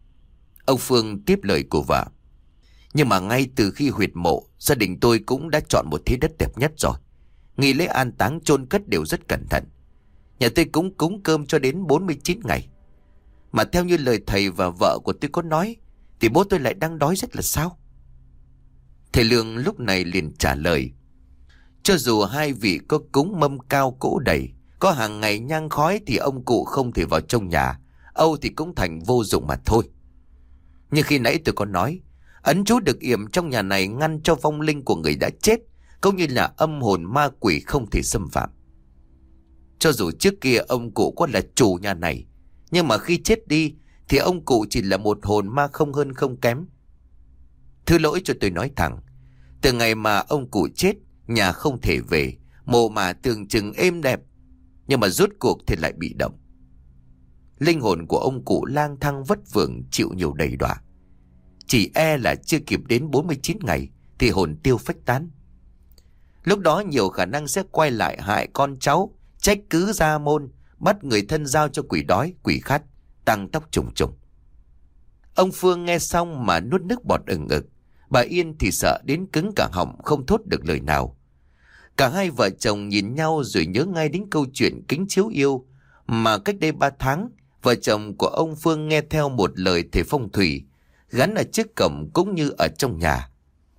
Speaker 1: Ông Phương tiếp lời của vợ: Nhưng mà ngay từ khi huyệt mộ, gia đình tôi cũng đã chọn một thế đất đẹp nhất rồi. Nghi lễ an táng chôn cất đều rất cẩn thận. Nhà tôi cũng cúng cơm cho đến 49 ngày. Mà theo như lời thầy và vợ của tôi có nói thì bố tôi lại đang đói rất là sao? Thầy Lương lúc này liền trả lời: Cho dù hai vị có cúng mâm cao cỗ đầy, có hàng ngày nhang khói thì ông cụ không thể vào trong nhà. Âu thì cũng thành vô dụng mà thôi. Nhưng khi nãy tôi có nói, ấn chú được yểm trong nhà này ngăn cho vong linh của người đã chết, cũng như là âm hồn ma quỷ không thể xâm phạm. Cho dù trước kia ông cụ có là chủ nhà này, nhưng mà khi chết đi thì ông cụ chỉ là một hồn ma không hơn không kém. Thứ lỗi cho tôi nói thẳng, Từ ngày mà ông cụ chết, nhà không thể về, mồ mả tưởng chừng êm đẹp, nhưng mà rốt cuộc thì lại bị động. Linh hồn của ông cụ lang thang vất vưởng chịu nhiều đầy đọa. Chỉ là chưa kịp đến 49 ngày thì hồn tiêu phách tán. Lúc đó nhiều khả năng sẽ quay lại hại con cháu, trách cứ gia môn, bắt người thân giao cho quỷ đói, quỷ khát, tăng tóc trùng trùng. Ông Phương nghe xong mà nuốt nước bọt ừng ực. Bà Yên thì sợ đến cứng cả họng, không thốt được lời nào. Cả hai vợ chồng nhìn nhau rồi nhớ ngay đến câu chuyện kính chiếu yêu mà cách đây 3 tháng vợ chồng của ông Phương nghe theo một lời thầy phong thủy gắn ở trước cổng cũng như ở trong nhà.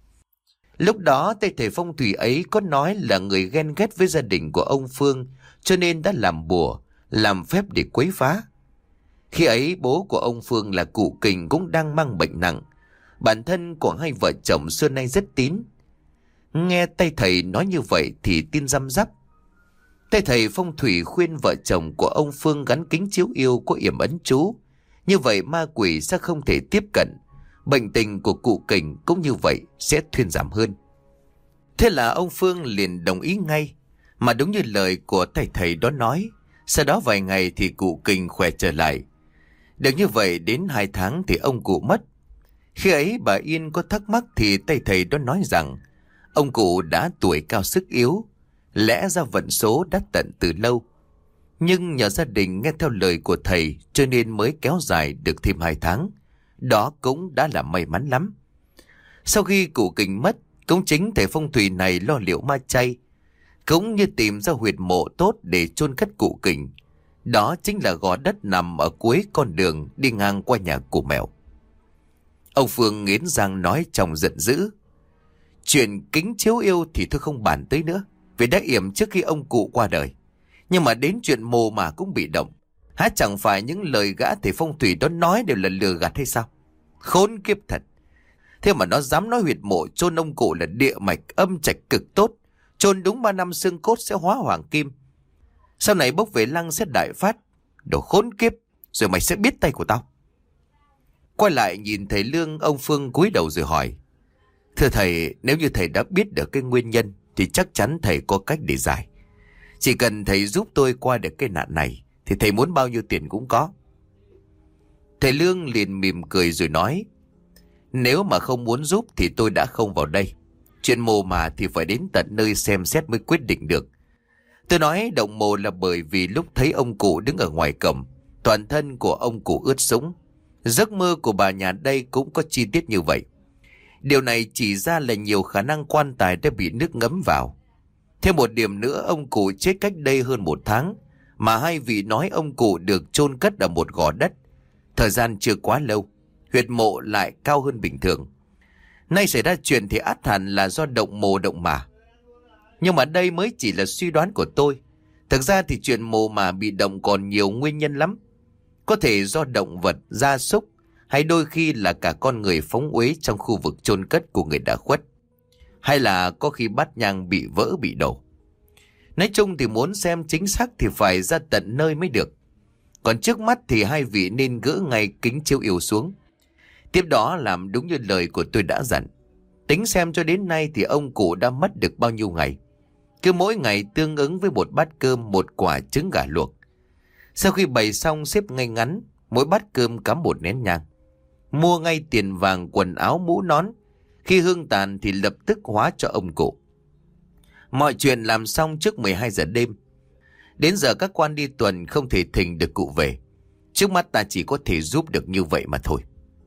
Speaker 1: Lúc đó thầy phong thủy ấy có nói là người ghen ghét với gia đình của ông Phương, cho nên đã làm bùa, làm phép để quấy phá. Khi ấy bố của ông Phương là cụ Kình cũng đang mang bệnh nặng. Bản thân của hai vợ chồng xưa nay rất tín. Nghe tay thầy nói như vậy thì tin răm rắp. Tay thầy phong thủy khuyên vợ chồng của ông Phương gắn kính chiếu yêu có yểm ấn chú. Như vậy ma quỷ sẽ không thể tiếp cận. Bệnh tình của cụ Kình cũng như vậy sẽ thuyên giảm hơn. Thế là ông Phương liền đồng ý ngay. Mà đúng như lời của thầy đó nói, sau đó vài ngày thì cụ Kình khỏe trở lại. Được như vậy đến 2 tháng thì ông cụ mất. Khi ấy bà Yên có thắc mắc thì thầy đó nói rằng ông cụ đã tuổi cao sức yếu, lẽ ra vận số đã tận từ lâu. Nhưng nhờ gia đình nghe theo lời của thầy cho nên mới kéo dài được thêm 2 tháng. Đó cũng đã là may mắn lắm. Sau khi cụ Kình mất, cũng chính thầy phong thủy này lo liệu ma chay, cũng như tìm ra huyệt mộ tốt để chôn cất cụ Kình. Đó chính là gò đất nằm ở cuối con đường đi ngang qua nhà của Mèo. Ông Phương nghiến răng nói trong giận dữ: chuyện kính chiếu yêu thì tôi không bàn tới nữa, vì đã yểm trước khi ông cụ qua đời. Nhưng mà đến chuyện mồ mà cũng bị động. Há chẳng phải những lời gã thầy phong thủy đó nói đều là lừa gạt hay sao? Khốn kiếp thật. Thế mà nó dám nói huyệt mộ chôn ông cụ là địa mạch âm trạch cực tốt, chôn đúng 3 năm xương cốt sẽ hóa hoàng kim, sau này bốc về lăng sẽ đại phát. Đồ khốn kiếp, rồi mày sẽ biết tay của tao. Quay lại nhìn thầy Lương, ông Phương cúi đầu rồi hỏi: thưa thầy, nếu như thầy đã biết được cái nguyên nhân thì chắc chắn thầy có cách để giải. Chỉ cần thầy giúp tôi qua được cái nạn này thì thầy muốn bao nhiêu tiền cũng có. Thầy Lương liền mỉm cười rồi nói: nếu mà không muốn giúp thì tôi đã không vào đây. Chuyện mồ mà thì phải đến tận nơi xem xét mới quyết định được. Tôi nói động mồ là bởi vì lúc thấy ông cụ đứng ở ngoài cổng, toàn thân của ông cụ ướt sũng. Giấc mơ của bà nhà đây cũng có chi tiết như vậy. Điều này chỉ ra là nhiều khả năng quan tài đã bị nước ngấm vào. Thêm một điểm nữa, ông cụ chết cách đây hơn 1 tháng, mà hai vị nói ông cụ được chôn cất ở một gò đất. Thời gian chưa quá lâu, huyệt mộ lại cao hơn bình thường. Nay xảy ra chuyện thì ắt hẳn là do động mồ động mả. Nhưng mà đây mới chỉ là suy đoán của tôi. Thực ra thì chuyện mồ mả bị động còn nhiều nguyên nhân lắm. Có thể do động vật, gia súc, hay đôi khi là cả con người phóng uế trong khu vực chôn cất của người đã khuất. Hay là có khi bát nhang bị vỡ bị đổ. Nói chung thì muốn xem chính xác thì phải ra tận nơi mới được. Còn trước mắt thì hai vị nên gỡ ngay kính chiếu yêu xuống. Tiếp đó làm đúng như lời của tôi đã dặn. Tính xem cho đến nay thì ông cụ đã mất được bao nhiêu ngày. Cứ mỗi ngày tương ứng với một bát cơm, một quả trứng gà luộc. Sau khi bày xong xếp ngay ngắn, mỗi bát cơm cắm một nén nhang. Mua ngay tiền vàng, quần áo, mũ nón. Khi hương tàn thì lập tức hóa cho ông cụ. Mọi chuyện làm xong trước 12 giờ đêm. Đến giờ các quan đi tuần không thể thỉnh được cụ về. Trước mắt ta chỉ có thể giúp được như vậy mà thôi.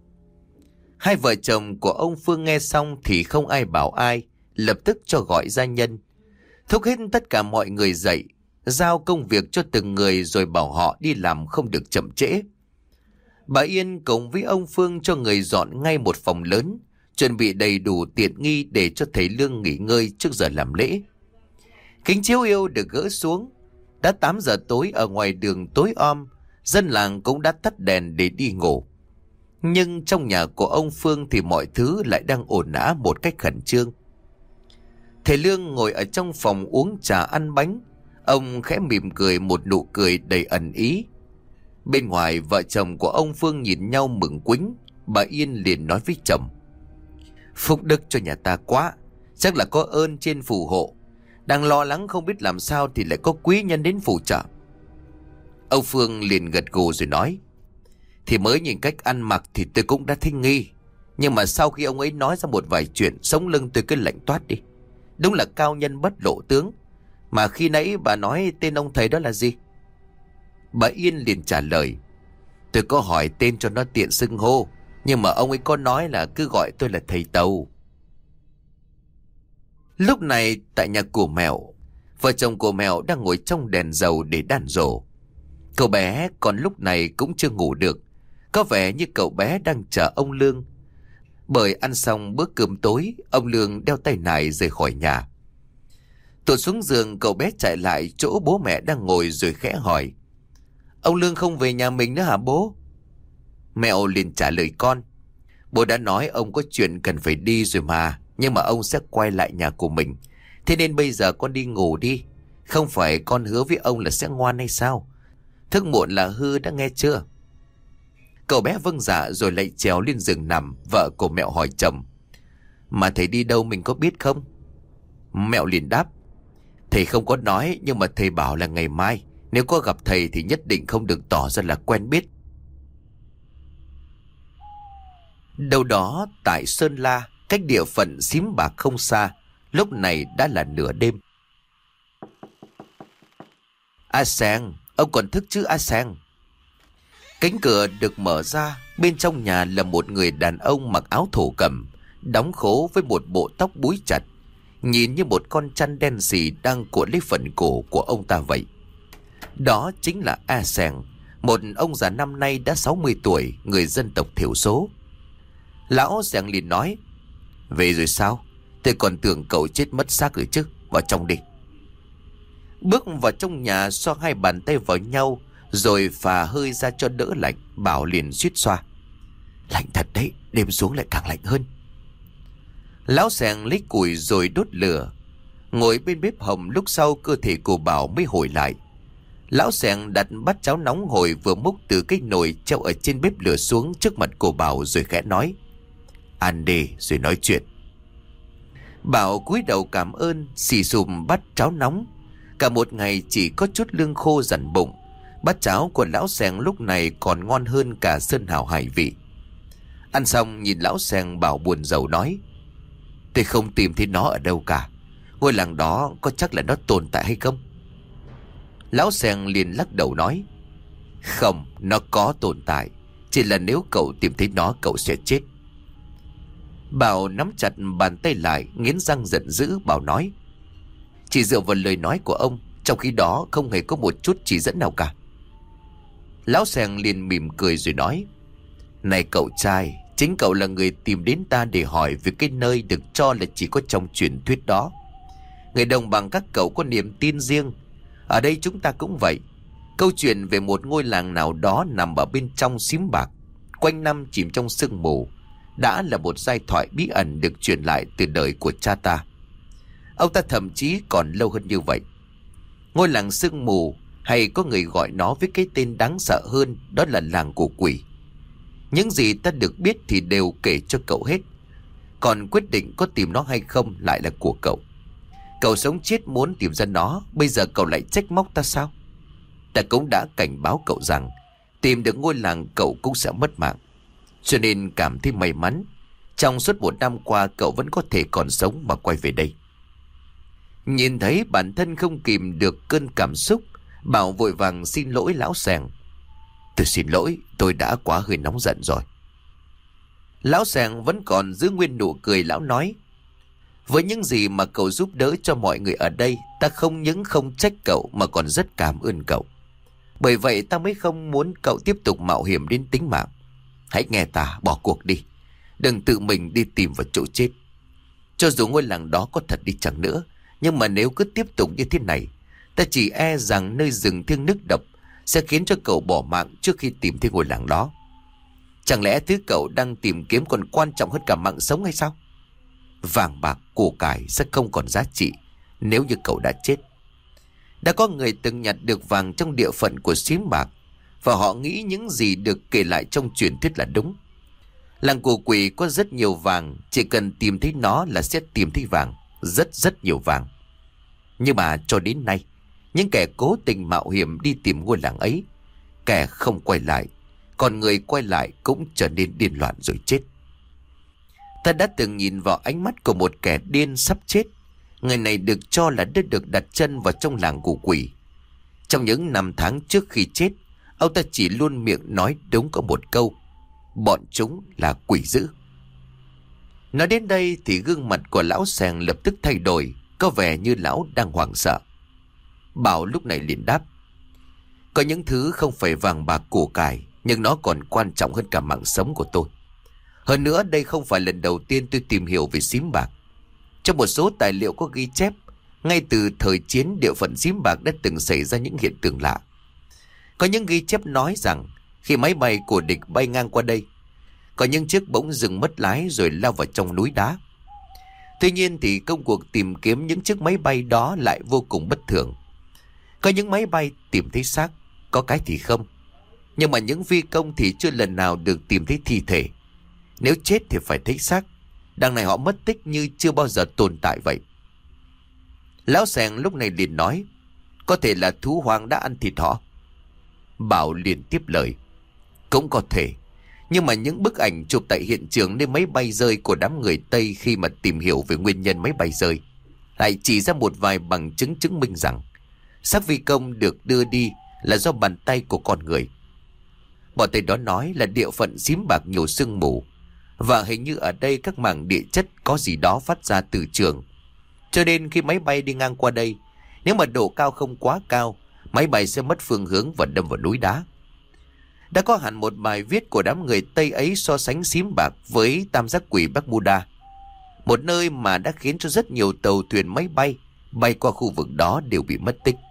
Speaker 1: Hai vợ chồng của ông Phương nghe xong thì không ai bảo ai, lập tức cho gọi gia nhân. Thúc hết tất cả mọi người dậy, giao công việc cho từng người rồi bảo họ đi làm không được chậm trễ. Bà Yên cùng với ông Phương cho người dọn ngay một phòng lớn, chuẩn bị đầy đủ tiện nghi để cho thầy Lương nghỉ ngơi trước giờ làm lễ. Kính chiếu yêu được gỡ xuống. Đã 8 giờ tối, ở ngoài đường tối om, dân làng cũng đã tắt đèn để đi ngủ. Nhưng trong nhà của ông Phương thì mọi thứ lại đang ồn ào một cách khẩn trương. Thầy Lương ngồi ở trong phòng uống trà ăn bánh. Ông khẽ mỉm cười một nụ cười đầy ẩn ý. Bên ngoài vợ chồng của ông Phương nhìn nhau mừng quýnh. Bà Yên liền nói với chồng: phúc đức cho nhà ta quá. Chắc là có ơn trên phù hộ. Đang lo lắng không biết làm sao thì lại có quý nhân đến phù trợ. Ông Phương liền gật gù rồi nói: Thì mới nhìn cách ăn mặc thì tôi cũng đã thích nghi. Nhưng mà sau khi ông ấy nói ra một vài chuyện, sống lưng tôi cứ lạnh toát đi. Đúng là cao nhân bất lộ tướng. Mà khi nãy bà nói tên ông thầy đó là gì? Bà Yên liền trả lời: Tôi có hỏi tên cho nó tiện xưng hô, nhưng mà ông ấy có nói là cứ gọi tôi là thầy Tàu. Lúc này tại nhà của Mẹo, vợ chồng của Mẹo đang ngồi trong đèn dầu để đàn rổ. Cậu bé còn lúc này cũng chưa ngủ được. Có vẻ như cậu bé đang chờ ông Lương. Bởi ăn xong bữa cơm tối, ông Lương đeo tay nải rời khỏi nhà. Tụt xuống giường, cậu bé chạy lại chỗ bố mẹ đang ngồi rồi khẽ hỏi: Ông Lương không về nhà mình nữa hả bố? Mẹo liền trả lời con: Bố đã nói ông có chuyện cần phải đi rồi mà, nhưng mà ông sẽ quay lại nhà của mình. Thế nên bây giờ con đi ngủ đi. Không phải con hứa với ông là sẽ ngoan hay sao? Thức muộn là hư đã nghe chưa? Cậu bé vâng dạ rồi lại trèo lên giường nằm. Vợ của Mẹo hỏi chồng: Mà thầy đi đâu mình có biết không? Mẹo liền đáp: Thầy không có nói, nhưng mà thầy bảo là ngày mai nếu có gặp thầy thì nhất định không được tỏ ra là quen biết. Đâu đó tại Sơn La, cách địa phận Xím Bạc không xa, lúc này đã là nửa đêm. A Seng, ông còn thức chứ A Seng? Cánh cửa được mở ra, bên trong nhà là một người đàn ông mặc áo thổ cẩm, đóng khố với một bộ tóc búi chặt, nhìn như một con chăn đen sì đang cuộn lấy phần cổ của ông ta vậy. Đó chính là A Seng, một ông già năm nay đã 60 tuổi, người dân tộc thiểu số. Lão Seng liền nói: Về rồi sao? Tôi còn tưởng cậu chết mất xác rồi chứ. Vào trong đi. Bước vào trong nhà, xoa hai bàn tay vào nhau rồi phà hơi ra cho đỡ lạnh. Bảo liền suýt xoa: Lạnh thật đấy, đêm xuống lại càng lạnh hơn. Lão Seng lấy củi rồi đốt lửa, ngồi bên bếp hồng. Lúc sau cơ thể của Bảo mới hồi lại. Lão Seng đặt bát cháo nóng hổi vừa múc từ cái nồi treo ở trên bếp lửa xuống trước mặt của Bảo rồi khẽ nói: Ăn đi rồi nói chuyện. Bảo cúi đầu cảm ơn, xì xùm bát cháo nóng. Cả một ngày chỉ có chút lương khô dằn bụng. Bát cháo của lão Seng lúc này còn ngon hơn cả sơn hào hải vị. Ăn xong nhìn lão Seng, Bảo buồn rầu nói: Tôi không tìm thấy nó ở đâu cả. Ngôi làng đó có chắc là nó tồn tại hay không? Lão Seng liền lắc đầu nói: Không, nó có tồn tại. Chỉ là nếu cậu tìm thấy nó, cậu sẽ chết. Bảo nắm chặt bàn tay lại, nghiến răng giận dữ. Bảo nói: Chỉ dựa vào lời nói của ông, trong khi đó không hề có một chút chỉ dẫn nào cả. Lão Seng liền mỉm cười rồi nói: Này cậu trai, chính cậu là người tìm đến ta để hỏi về cái nơi được cho là chỉ có trong truyền thuyết đó. Người đồng bằng các cậu có niềm tin riêng. Ở đây chúng ta cũng vậy. Câu chuyện về một ngôi làng nào đó nằm ở bên trong Xím Bạc, quanh năm chìm trong sương mù, đã là một giai thoại bí ẩn được truyền lại từ đời của cha ta. Ông ta thậm chí còn lâu hơn như vậy. Ngôi làng sương mù, hay có người gọi nó với cái tên đáng sợ hơn, đó là làng của quỷ. Những gì ta được biết thì đều kể cho cậu hết. Còn quyết định có tìm nó hay không lại là của cậu. Cậu sống chết muốn tìm ra nó, bây giờ cậu lại trách móc ta sao? Ta cũng đã cảnh báo cậu rằng tìm được ngôi làng cậu cũng sẽ mất mạng. Cho nên cảm thấy may mắn, trong suốt 1 năm qua cậu vẫn có thể còn sống mà quay về đây. Nhìn thấy bản thân không kìm được cơn cảm xúc, Bảo vội vàng xin lỗi lão Seng: Tôi xin lỗi, tôi đã quá hơi nóng giận rồi. Lão Seng vẫn còn giữ nguyên nụ cười. Lão nói: Với những gì mà cậu giúp đỡ cho mọi người ở đây, ta không những không trách cậu mà còn rất cảm ơn cậu. Bởi vậy ta mới không muốn cậu tiếp tục mạo hiểm đến tính mạng. Hãy nghe ta, bỏ cuộc đi. Đừng tự mình đi tìm vào chỗ chết. Cho dù ngôi làng đó có thật đi chẳng nữa, nhưng mà nếu cứ tiếp tục như thế này, ta chỉ e rằng nơi rừng thiêng nước độc sẽ khiến cho cậu bỏ mạng trước khi tìm thấy ngôi làng đó. Chẳng lẽ thứ cậu đang tìm kiếm còn quan trọng hơn cả mạng sống hay sao? Vàng bạc của cải sẽ không còn giá trị nếu như cậu đã chết. Đã có người từng nhặt được vàng trong địa phận của Xím Bạc, và họ nghĩ những gì được kể lại trong truyền thuyết là đúng. Làng của quỷ có rất nhiều vàng, chỉ cần tìm thấy nó là sẽ tìm thấy vàng. rất rất nhiều vàng. Nhưng mà cho đến nay, những kẻ cố tình mạo hiểm đi tìm ngôi làng ấy, kẻ không quay lại, còn người quay lại cũng trở nên điên loạn rồi chết. Ta đã từng nhìn vào ánh mắt của một kẻ điên sắp chết. Người này được cho là đã được đặt chân vào trong làng của quỷ. Trong những năm tháng trước khi chết, ông ta chỉ luôn miệng nói đúng có một câu: bọn chúng là quỷ dữ. Nói đến đây thì gương mặt của lão Sàng lập tức thay đổi, có vẻ như lão đang hoảng sợ. Bảo lúc này liền đáp: có những thứ không phải vàng bạc của cải, nhưng nó còn quan trọng hơn cả mạng sống của tôi. Hơn nữa, đây không phải lần đầu tiên tôi tìm hiểu về xím bạc. Trong một số tài liệu có ghi chép, ngay từ thời chiến, địa phận xím bạc đã từng xảy ra những hiện tượng lạ. Có những ghi chép nói rằng khi máy bay của địch bay ngang qua đây, có những chiếc bỗng dừng mất lái rồi lao vào trong núi đá. Tuy nhiên thì công cuộc tìm kiếm những chiếc máy bay đó lại vô cùng bất thường. Có những máy bay tìm thấy xác, có cái thì không. Nhưng mà những phi công thì chưa lần nào được tìm thấy thi thể. Nếu chết thì phải thấy xác. Đằng này họ mất tích như chưa bao giờ tồn tại vậy. Lão Sàng lúc này liền nói: có thể là thú hoang đã ăn thịt họ. Bảo liền tiếp lời: cũng có thể. Nhưng mà những bức ảnh chụp tại hiện trường nơi máy bay rơi của đám người Tây khi mà tìm hiểu về nguyên nhân máy bay rơi lại chỉ ra một vài bằng chứng chứng minh rằng xác phi công được đưa đi là do bàn tay của con người. Bọn Tây đó nói là địa phận xím bạc nhiều sương mù, và hình như ở đây các mảng địa chất có gì đó phát ra từ trường. Cho nên khi máy bay đi ngang qua đây, nếu mà độ cao không quá cao, máy bay sẽ mất phương hướng và đâm vào núi đá. Đã có hẳn một bài viết của đám người Tây ấy so sánh xím bạc với tam giác quỷ Bermuda, một nơi mà đã khiến cho rất nhiều tàu thuyền máy bay bay qua khu vực đó đều bị mất tích.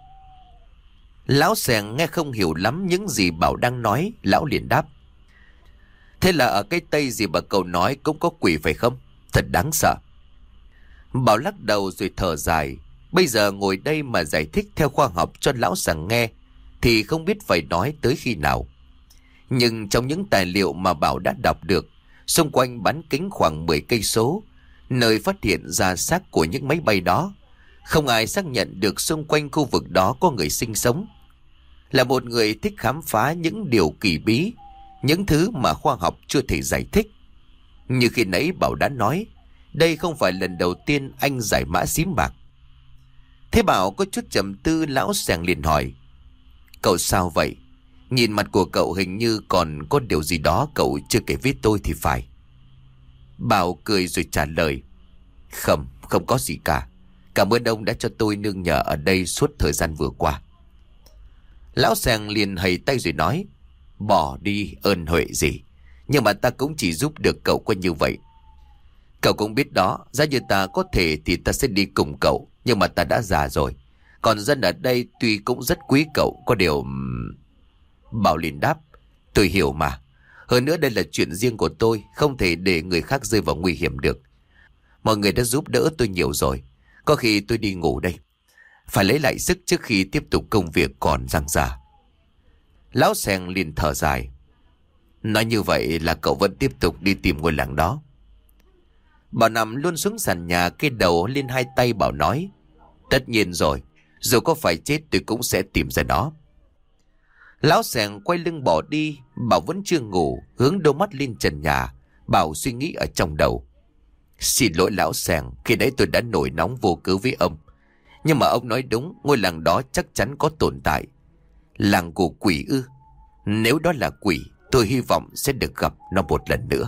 Speaker 1: Lão Sàng nghe không hiểu lắm những gì Bảo đang nói, lão liền đáp: thế là ở cái Tây gì mà cậu nói cũng có quỷ phải không? Thật đáng sợ. Bảo lắc đầu rồi thở dài. Bây giờ ngồi đây mà giải thích theo khoa học cho lão Sàng nghe thì không biết phải nói tới khi nào. Nhưng trong những tài liệu mà Bảo đã đọc được, xung quanh bán kính khoảng 10 cây số, nơi phát hiện ra xác của những máy bay đó, không ai xác nhận được xung quanh khu vực đó có người sinh sống. Là một người thích khám phá những điều kỳ bí, những thứ mà khoa học chưa thể giải thích. Như khi nãy Bảo đã nói, đây không phải lần đầu tiên anh giải mã xím bạc. Thế Bảo có chút trầm tư, lão Sàng liền hỏi: cậu sao vậy? Nhìn mặt của cậu hình như còn có điều gì đó cậu chưa kể với tôi thì phải. Bảo cười rồi trả lời: không có gì cả. Cảm ơn ông đã cho tôi nương nhờ ở đây suốt thời gian vừa qua. Lão Sàng liền hầy tay rồi nói: bỏ đi, ơn huệ gì. Nhưng mà ta cũng chỉ giúp được cậu có như vậy. Cậu cũng biết đó, giá như ta có thể thì ta sẽ đi cùng cậu, nhưng mà ta đã già rồi. Còn dân ở đây tuy cũng rất quý cậu, có điều... Bảo liền đáp: tôi hiểu mà. Hơn nữa đây là chuyện riêng của tôi, không thể để người khác rơi vào nguy hiểm được. Mọi người đã giúp đỡ tôi nhiều rồi. Có khi tôi đi ngủ đây, phải lấy lại sức trước khi tiếp tục công việc còn dang dở. Lão Sàng liền thở dài. Nói như vậy là cậu vẫn tiếp tục đi tìm ngôi làng đó. Bảo nằm luôn xuống sàn nhà, cái đầu lên hai tay. Bảo nói: tất nhiên rồi, dù có phải chết tôi cũng sẽ tìm ra nó. Lão Sàng quay lưng bỏ đi. Bảo vẫn chưa ngủ, hướng đôi mắt lên trần nhà. Bảo suy nghĩ ở trong đầu: xin lỗi lão Sàng, khi đấy tôi đã nổi nóng vô cớ với ông. Nhưng mà ông nói đúng, ngôi làng đó chắc chắn có tồn tại. Làng của quỷ ư? Nếu đó là quỷ, tôi hy vọng sẽ được gặp nó một lần nữa.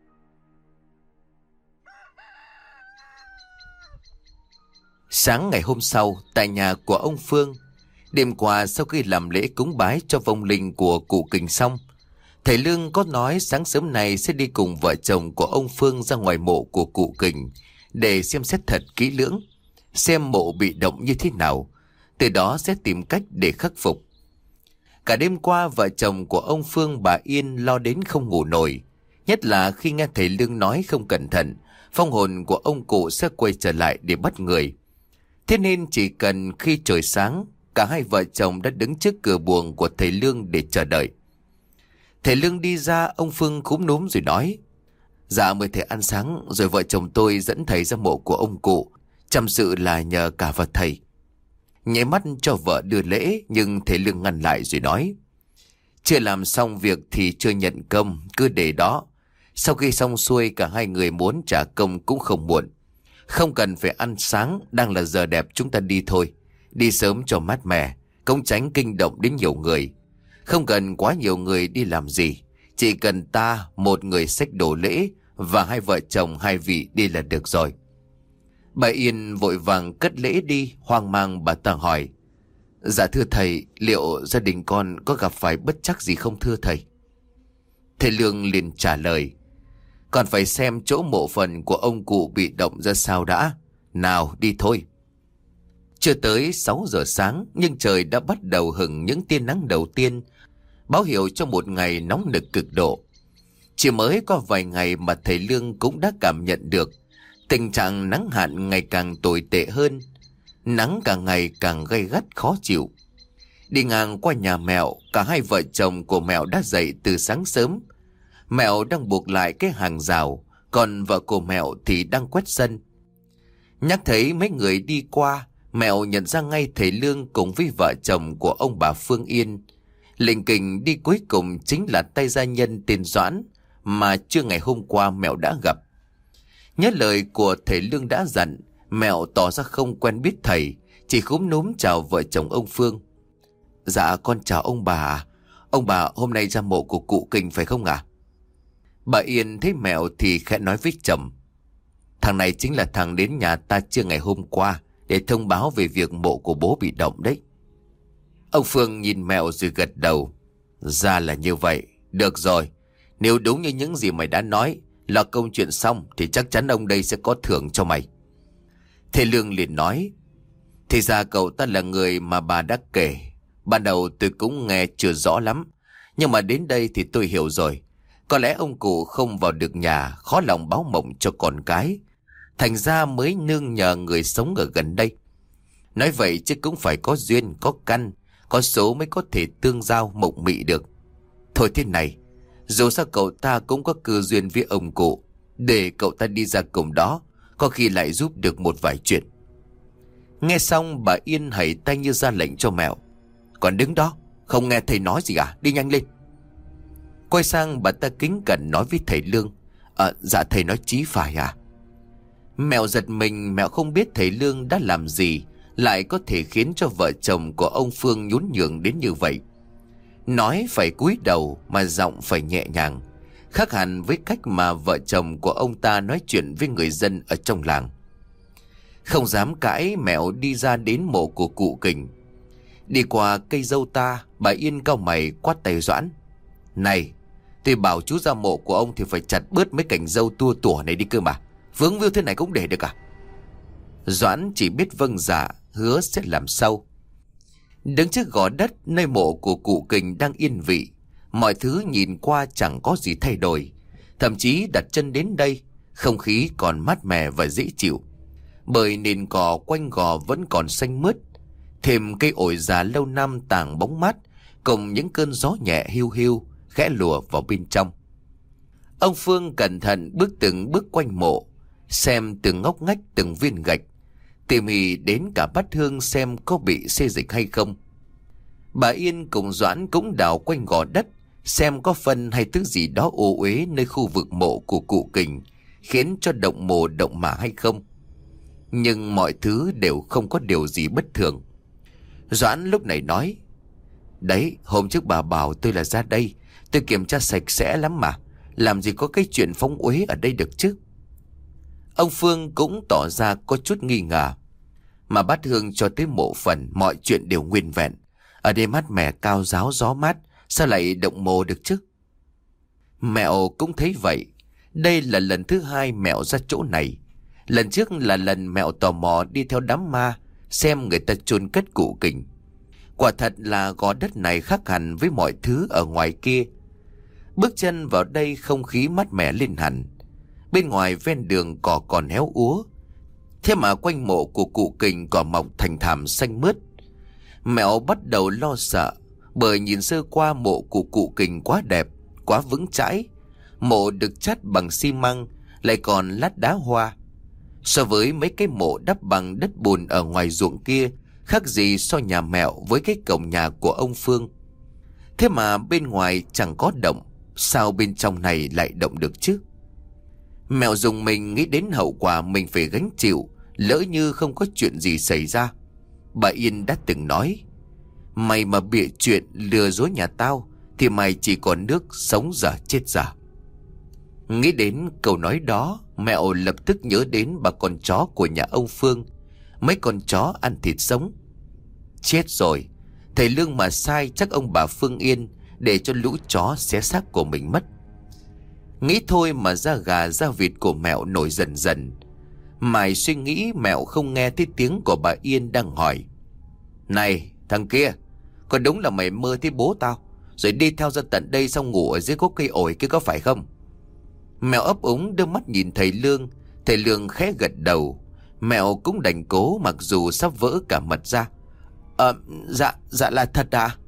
Speaker 1: Sáng ngày hôm sau, tại nhà của ông Phương, đêm qua sau khi làm lễ cúng bái cho vong linh của cụ Kình xong, thầy Lương có nói sáng sớm này sẽ đi cùng vợ chồng của ông Phương ra ngoài mộ của cụ Kình để xem xét thật kỹ lưỡng, xem mộ bị động như thế nào, từ đó sẽ tìm cách để khắc phục. Cả đêm qua vợ chồng của ông Phương bà Yên lo đến không ngủ nổi, nhất là khi nghe thầy Lương nói không cẩn thận phong hồn của ông cụ sẽ quay trở lại để bắt người. Thế nên chỉ cần khi trời sáng, cả hai vợ chồng đã đứng trước cửa buồng của thầy Lương để chờ đợi. Thầy Lương đi ra, ông Phương cúm núm rồi nói: dạ mời thầy ăn sáng, rồi vợ chồng tôi dẫn thầy ra mộ của ông cụ, Chăm sự là nhờ cả vào thầy. Nháy mắt cho vợ đưa lễ, nhưng thầy Lương ngăn lại rồi nói: chưa làm xong việc thì chưa nhận công, cứ để đó. Sau khi xong xuôi cả hai người muốn trả công cũng không muộn. Không cần phải ăn sáng, đang là giờ đẹp, chúng ta đi thôi. Đi sớm cho mát mẻ, không tránh kinh động đến nhiều người. Không cần quá nhiều người đi làm gì, chỉ cần ta, một người xách đồ lễ, và hai vợ chồng hai vị đi là được rồi. Bà Yên vội vàng cất lễ đi. Hoang mang bà ta hỏi: dạ thưa thầy, liệu gia đình con có gặp phải bất trắc gì không thưa thầy? Thầy Lương liền trả lời: còn phải xem chỗ mộ phần của ông cụ bị động ra sao đã. Nào đi thôi. Chưa tới 6 giờ sáng, nhưng trời đã bắt đầu hửng những tia nắng đầu tiên, báo hiệu cho một ngày nóng nực cực độ. Chỉ mới có vài ngày mà thầy Lương cũng đã cảm nhận được tình trạng nắng hạn ngày càng tồi tệ hơn. Nắng càng ngày càng gay gắt khó chịu. Đi ngang qua nhà Mẹo, cả hai vợ chồng của Mẹo đã dậy từ sáng sớm. Mẹo đang buộc lại cái hàng rào, còn vợ của Mẹo thì đang quét sân. Nhắc thấy mấy người đi qua, Mẹo nhận ra ngay thầy Lương cùng với vợ chồng của ông bà Phương Yên. Lình kình đi cuối cùng chính là tay gia nhân tên Doãn mà trưa ngày hôm qua Mẹo đã gặp. Nhớ lời của thầy Lương đã dặn, Mẹo tỏ ra không quen biết thầy, chỉ cúm núm chào vợ chồng ông Phương. Dạ con chào ông bà. Ông bà hôm nay ra mộ của cụ Kình phải không ạ? Bà Yên thấy Mẹo thì khẽ nói với chồng: thằng này chính là thằng đến nhà ta trưa ngày hôm qua để thông báo về việc mộ của bố bị động đấy. Ông Phương nhìn Mẹo rồi gật đầu: ra là như vậy. Được rồi, nếu đúng như những gì mày đã nói là công chuyện xong thì chắc chắn ông đây sẽ có thưởng cho mày. Thầy Lương liền nói: thì ra cậu ta là người mà bà đã kể. Ban đầu tôi cũng nghe chưa rõ lắm, nhưng mà đến đây thì tôi hiểu rồi. Có lẽ ông cụ không vào được nhà, khó lòng báo mộng cho con cái, thành ra mới nương nhờ người sống ở gần đây. Nói vậy chứ cũng phải có duyên, có căn, có số mới có thể tương giao mộng mị được. Thôi thế này, dù sao cậu ta cũng có cơ duyên với ông cụ, để cậu ta đi ra cùng đó, có khi lại giúp được một vài chuyện. Nghe xong bà Yên hẩy tay như ra lệnh cho Mẹo: còn đứng đó không nghe thầy nói gì à, đi nhanh lên. Quay sang bà ta kính cẩn nói với thầy Lương: dạ thầy nói chí phải à? Mẹo giật mình, Mẹo không biết thầy Lương đã làm gì lại có thể khiến cho vợ chồng của ông Phương nhún nhường đến như vậy. Nói phải cúi đầu mà giọng phải nhẹ nhàng, khác hẳn với cách mà vợ chồng của ông ta nói chuyện với người dân ở trong làng. Không dám cãi, Mẹo đi ra đến mộ của cụ Kình. Đi qua cây dâu ta, bà Yên cau mày quát tay Doãn: này, tôi bảo chú ra mộ của ông thì phải chặt bớt mấy cành dâu tua tủa này đi cơ mà, vướng víu thế này cũng để được à? Doãn chỉ biết vâng dạ, hứa sẽ làm sau. Đứng trước gò đất nơi mộ của cụ Kình đang yên vị, mọi thứ nhìn qua chẳng có gì thay đổi. Thậm chí đặt chân đến đây, không khí còn mát mẻ và dễ chịu, bởi nền cỏ quanh gò vẫn còn xanh mướt. Thêm cây ổi già lâu năm tàng bóng mát, cùng những cơn gió nhẹ hiu hiu khẽ lùa vào bên trong. Ông Phương cẩn thận bước từng bước quanh mộ, xem từng ngóc ngách từng viên gạch, tỉ mỉ đến cả bát hương xem có bị xê dịch hay không. Bà Yên cùng Doãn cũng đào quanh gò đất, xem có phân hay thứ gì đó ô uế nơi khu vực mộ của cụ Kình, khiến cho động mồ động mả hay không. Nhưng mọi thứ đều không có điều gì bất thường. Doãn lúc này nói: đấy, hôm trước bà bảo tôi là ra đây, tôi kiểm tra sạch sẽ lắm mà, làm gì có cái chuyện phóng uế ở đây được chứ. Ông Phương cũng tỏ ra có chút nghi ngờ. Mà bát hương cho tới mộ phần, mọi chuyện đều nguyên vẹn. Ở đây mát mẻ cao ráo gió mát, sao lại động mồ được chứ? Mẹo cũng thấy vậy. Đây là lần thứ hai Mẹo ra chỗ này. Lần trước là lần Mẹo tò mò đi theo đám ma, xem người ta chôn cất cụ Kình. Quả thật là gò đất này khác hẳn với mọi thứ ở ngoài kia. Bước chân vào đây không khí mát mẻ lên hẳn. Bên ngoài ven đường cỏ còn héo úa, thế mà quanh mộ của cụ Kình cỏ mọc thành thảm xanh mướt. Mẹo bắt đầu lo sợ, bởi nhìn sơ qua mộ của cụ Kình quá đẹp, quá vững chãi. Mộ được chát bằng xi măng, lại còn lát đá hoa. So với mấy cái mộ đắp bằng đất bùn ở ngoài ruộng kia, khác gì so nhà Mẹo với cái cổng nhà của ông Phương. Thế mà bên ngoài chẳng có động, sao bên trong này lại động được chứ? Mẹo dùng mình nghĩ đến hậu quả mình phải gánh chịu lỡ như không có chuyện gì xảy ra. Bà Yên đã từng nói, mày mà bịa chuyện lừa dối nhà tao thì mày chỉ còn nước sống dở chết dở. Nghĩ đến câu nói đó, Mẹo lập tức nhớ đến bà con chó của nhà ông Phương. Mấy con chó ăn thịt sống. Chết rồi, thầy Lương mà sai chắc ông bà Phương Yên để cho lũ chó xé xác của mình mất. Nghĩ thôi mà da gà da vịt của Mẹo nổi dần dần. Mãi suy nghĩ, Mẹo không nghe thấy tiếng của bà Yên đang hỏi, này thằng kia, có đúng là mày mơ thấy bố tao rồi đi theo ra tận đây xong ngủ ở dưới gốc cây ổi kia có phải không? Mẹo ấp úng đưa mắt nhìn thầy Lương. Thầy Lương khẽ gật đầu. Mẹo cũng đành cố mặc dù sắp vỡ cả mật ra. Dạ là thật à?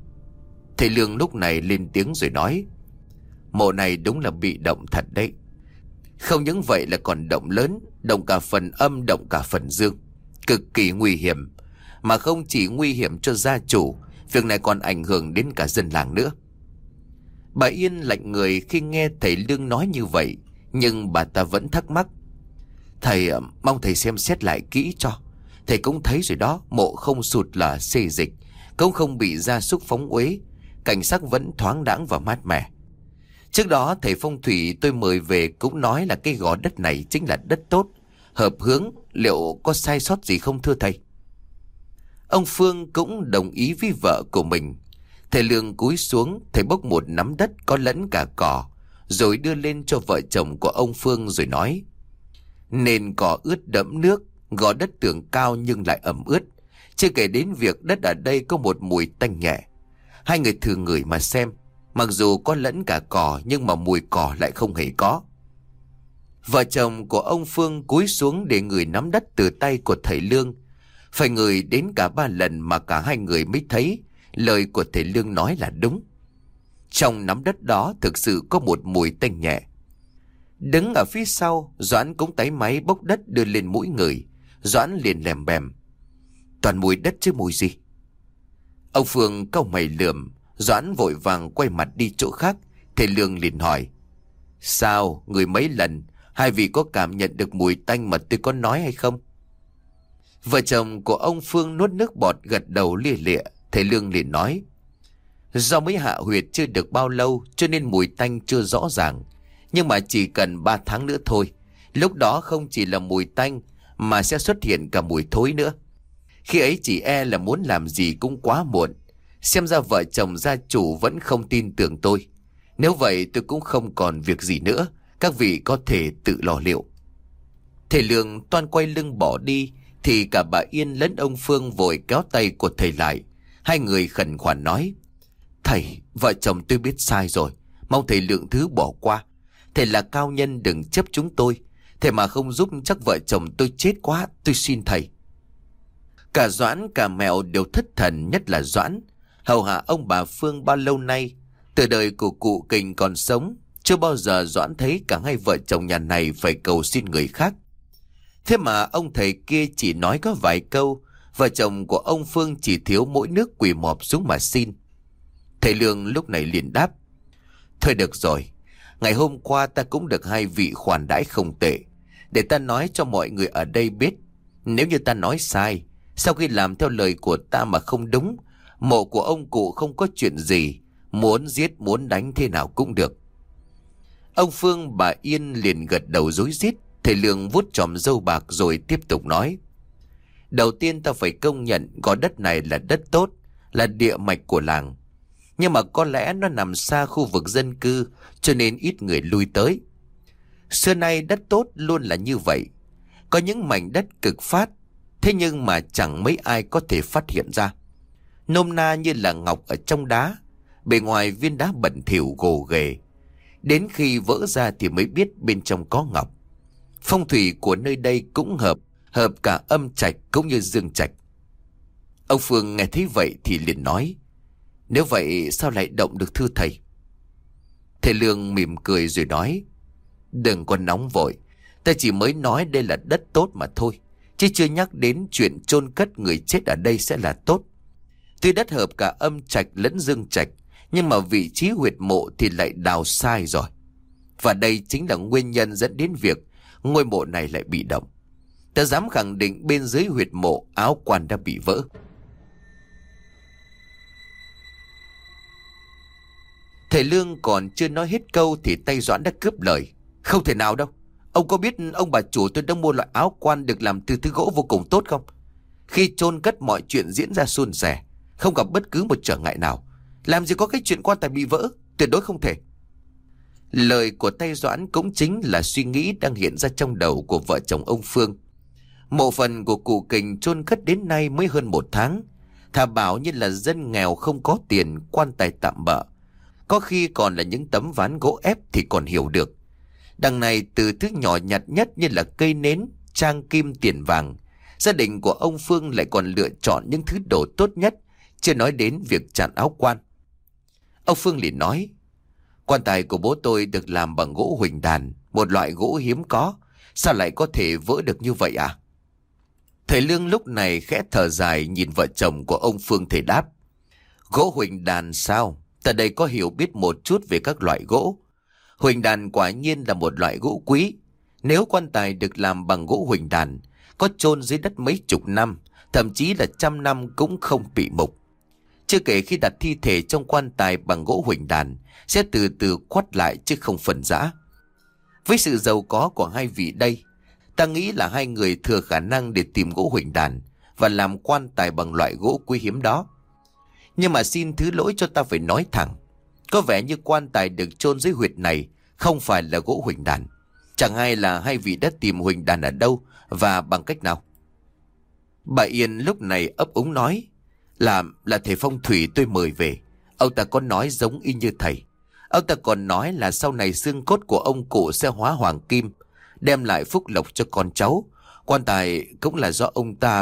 Speaker 1: Thầy Lương lúc này lên tiếng rồi nói, mộ này đúng là bị động thật đấy. Không những vậy là còn động lớn, động cả phần âm, động cả phần dương. Cực kỳ nguy hiểm. Mà không chỉ nguy hiểm cho gia chủ, việc này còn ảnh hưởng đến cả dân làng nữa. Bà Yên lạnh người khi nghe thầy Lương nói như vậy, nhưng bà ta vẫn thắc mắc. Thầy, mong thầy xem xét lại kỹ cho. Thầy cũng thấy rồi đó, mộ không sụt lở xê dịch, cũng không bị gia súc phóng uế, cảnh sắc vẫn thoáng đãng và mát mẻ. Trước đó thầy phong thủy tôi mời về cũng nói là cái gò đất này chính là đất tốt, hợp hướng, liệu có sai sót gì không thưa thầy? Ông Phương cũng đồng ý với vợ của mình. Thầy Lương cúi xuống, thầy bốc một nắm đất có lẫn cả cỏ, rồi đưa lên cho vợ chồng của ông Phương rồi nói, nền cỏ ướt đẫm nước, gò đất tường cao nhưng lại ẩm ướt. Chưa kể đến việc đất ở đây có một mùi tanh nhẹ. Hai người thử ngửi mà xem, mặc dù có lẫn cả cỏ nhưng mà mùi cỏ lại không hề có. Vợ chồng của ông Phương cúi xuống để ngửi nắm đất từ tay của thầy Lương. Phải ngửi đến cả 3 lần mà cả hai người mới thấy lời của thầy Lương nói là đúng. Trong nắm đất đó thực sự có một mùi tanh nhẹ. Đứng ở phía sau, Doãn cũng táy máy bốc đất đưa lên mũi người. Doãn liền lèm bèm, toàn mùi đất chứ mùi gì? Ông Phương cau mày lườm. Doãn vội vàng quay mặt đi chỗ khác. Thầy Lương liền hỏi, sao, người mấy lần, hai vị có cảm nhận được mùi tanh mà tôi có nói hay không? Vợ chồng của ông Phương nuốt nước bọt gật đầu lia lịa. Thầy Lương liền nói, do mới hạ huyệt chưa được bao lâu cho nên mùi tanh chưa rõ ràng. Nhưng mà chỉ cần 3 tháng nữa thôi, lúc đó không chỉ là mùi tanh mà sẽ xuất hiện cả mùi thối nữa. Khi ấy chỉ e là muốn làm gì cũng quá muộn. Xem ra vợ chồng gia chủ vẫn không tin tưởng tôi. Nếu vậy tôi cũng không còn việc gì nữa, các vị có thể tự lo liệu. Thầy Lương toan quay lưng bỏ đi thì cả bà Yên lẫn ông Phương vội kéo tay của thầy lại. Hai người khẩn khoản nói, thầy, vợ chồng tôi biết sai rồi, mong thầy lượng thứ bỏ qua. Thầy là cao nhân, đừng chấp chúng tôi. Thầy mà không giúp chắc vợ chồng tôi chết quá, tôi xin thầy. Cả Doãn cả Mẹo đều thất thần, nhất là Doãn. Hầu hạ ông bà Phương bao lâu nay, từ đời của cụ Kình còn sống, chưa bao giờ Doãn thấy cả hai vợ chồng nhà này phải cầu xin người khác. Thế mà ông thầy kia chỉ nói có vài câu, vợ chồng của ông Phương chỉ thiếu mỗi nước quỳ mọp xuống mà xin. Thầy Lương lúc này liền đáp, thôi được rồi, ngày hôm qua ta cũng được hai vị khoản đãi không tệ. Để ta nói cho mọi người ở đây biết, nếu như ta nói sai, sau khi làm theo lời của ta mà không đúng, mộ của ông cụ không có chuyện gì, muốn giết muốn đánh thế nào cũng được. Ông Phương bà Yên liền gật đầu rối rít. Thầy Lương vuốt chòm râu bạc rồi tiếp tục nói, đầu tiên ta phải công nhận gò đất này là đất tốt, là địa mạch của làng. Nhưng mà có lẽ nó nằm xa khu vực dân cư cho nên ít người lui tới. Xưa nay đất tốt luôn là như vậy. Có những mảnh đất cực phát, thế nhưng mà chẳng mấy ai có thể phát hiện ra. Nôm na như là ngọc ở trong đá, bề ngoài viên đá bẩn thỉu gồ ghề. Đến khi vỡ ra thì mới biết bên trong có ngọc. Phong thủy của nơi đây cũng hợp cả âm trạch cũng như dương trạch. Ông Phương nghe thấy vậy thì liền nói, nếu vậy sao lại động được thưa thầy? Thầy Lương mỉm cười rồi nói, đừng có nóng vội. Ta chỉ mới nói đây là đất tốt mà thôi, chứ chưa nhắc đến chuyện chôn cất người chết ở đây sẽ là tốt. Tuy đất hợp cả âm trạch lẫn dương trạch, nhưng mà vị trí huyệt mộ thì lại đào sai rồi. Và đây chính là nguyên nhân dẫn đến việc ngôi mộ này lại bị động. Ta dám khẳng định bên dưới huyệt mộ áo quan đã bị vỡ. Thầy Lương còn chưa nói hết câu thì tay Doãn đã cướp lời. Không thể nào đâu. Ông có biết ông bà chủ tôi đã mua loại áo quan được làm từ thứ gỗ vô cùng tốt không? Khi chôn cất mọi chuyện diễn ra suôn sẻ, không gặp bất cứ một trở ngại nào. Làm gì có cái chuyện quan tài bị vỡ, tuyệt đối không thể. Lời của tay Doãn cũng chính là suy nghĩ đang hiện ra trong đầu của vợ chồng ông Phương. Mộ phần của cụ Kình chôn cất đến nay mới hơn 1 tháng. Thà bảo như là dân nghèo không có tiền, quan tài tạm bợ, có khi còn là những tấm ván gỗ ép thì còn hiểu được. Đằng này từ thứ nhỏ nhặt nhất như là cây nến, trang kim, tiền vàng, gia đình của ông Phương lại còn lựa chọn những thứ đồ tốt nhất, chưa nói đến việc chặn áo quan. Ông Phương liền nói, quan tài của bố tôi được làm bằng gỗ huỳnh đàn, một loại gỗ hiếm có, sao lại có thể vỡ được như vậy à? Thầy Lương lúc này khẽ thở dài nhìn vợ chồng của ông Phương, thầy đáp, gỗ huỳnh đàn sao? Ta đây có hiểu biết một chút về các loại gỗ. Huỳnh đàn quả nhiên là một loại gỗ quý. Nếu quan tài được làm bằng gỗ huỳnh đàn, có chôn dưới đất mấy chục năm, thậm chí là 100 năm cũng không bị mục. Chưa kể khi đặt thi thể trong quan tài bằng gỗ huỳnh đàn, sẽ từ từ quắt lại chứ không phần rã. Với sự giàu có của hai vị đây, ta nghĩ là hai người thừa khả năng để tìm gỗ huỳnh đàn và làm quan tài bằng loại gỗ quý hiếm đó. Nhưng mà xin thứ lỗi cho ta phải nói thẳng, có vẻ như quan tài được chôn dưới huyệt này không phải là gỗ huỳnh đàn. Chẳng hay là hai vị đã tìm huỳnh đàn ở đâu và bằng cách nào? Bà Yên lúc này ấp úng nói, là thầy phong thủy tôi mời về. Ông ta có nói giống y như thầy. Ông ta còn nói là sau này xương cốt của ông cụ sẽ hóa hoàng kim, đem lại phúc lộc cho con cháu. Quan tài cũng là do ông ta...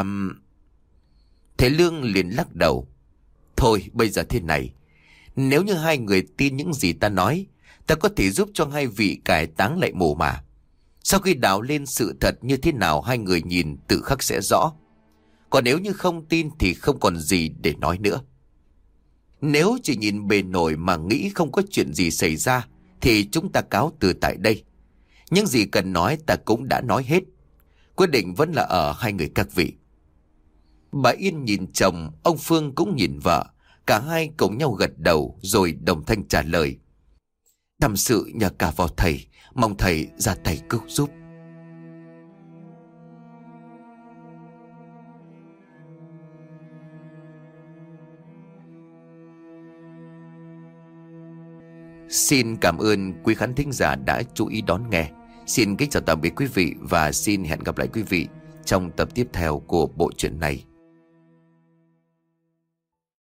Speaker 1: Thầy Lương liền lắc đầu. Thôi bây giờ thế này, nếu như hai người tin những gì ta nói, ta có thể giúp cho hai vị cải táng lại mồ mà. Sau khi đào lên sự thật như thế nào hai người nhìn tự khắc sẽ rõ. Còn nếu như không tin thì không còn gì để nói nữa. Nếu chỉ nhìn bề nổi mà nghĩ không có chuyện gì xảy ra thì chúng ta cáo từ tại đây. Những gì cần nói ta cũng đã nói hết. Quyết định vẫn là ở hai người các vị. Bà Yên nhìn chồng, ông Phương cũng nhìn vợ. Cả hai cùng nhau gật đầu rồi đồng thanh trả lời. Tâm sự nhờ cả vào thầy, mong thầy ra tay cứu giúp. Xin cảm ơn quý khán thính giả đã chú ý đón nghe. Xin kính chào tạm biệt quý vị và xin hẹn gặp lại quý vị trong tập tiếp theo của bộ truyện này.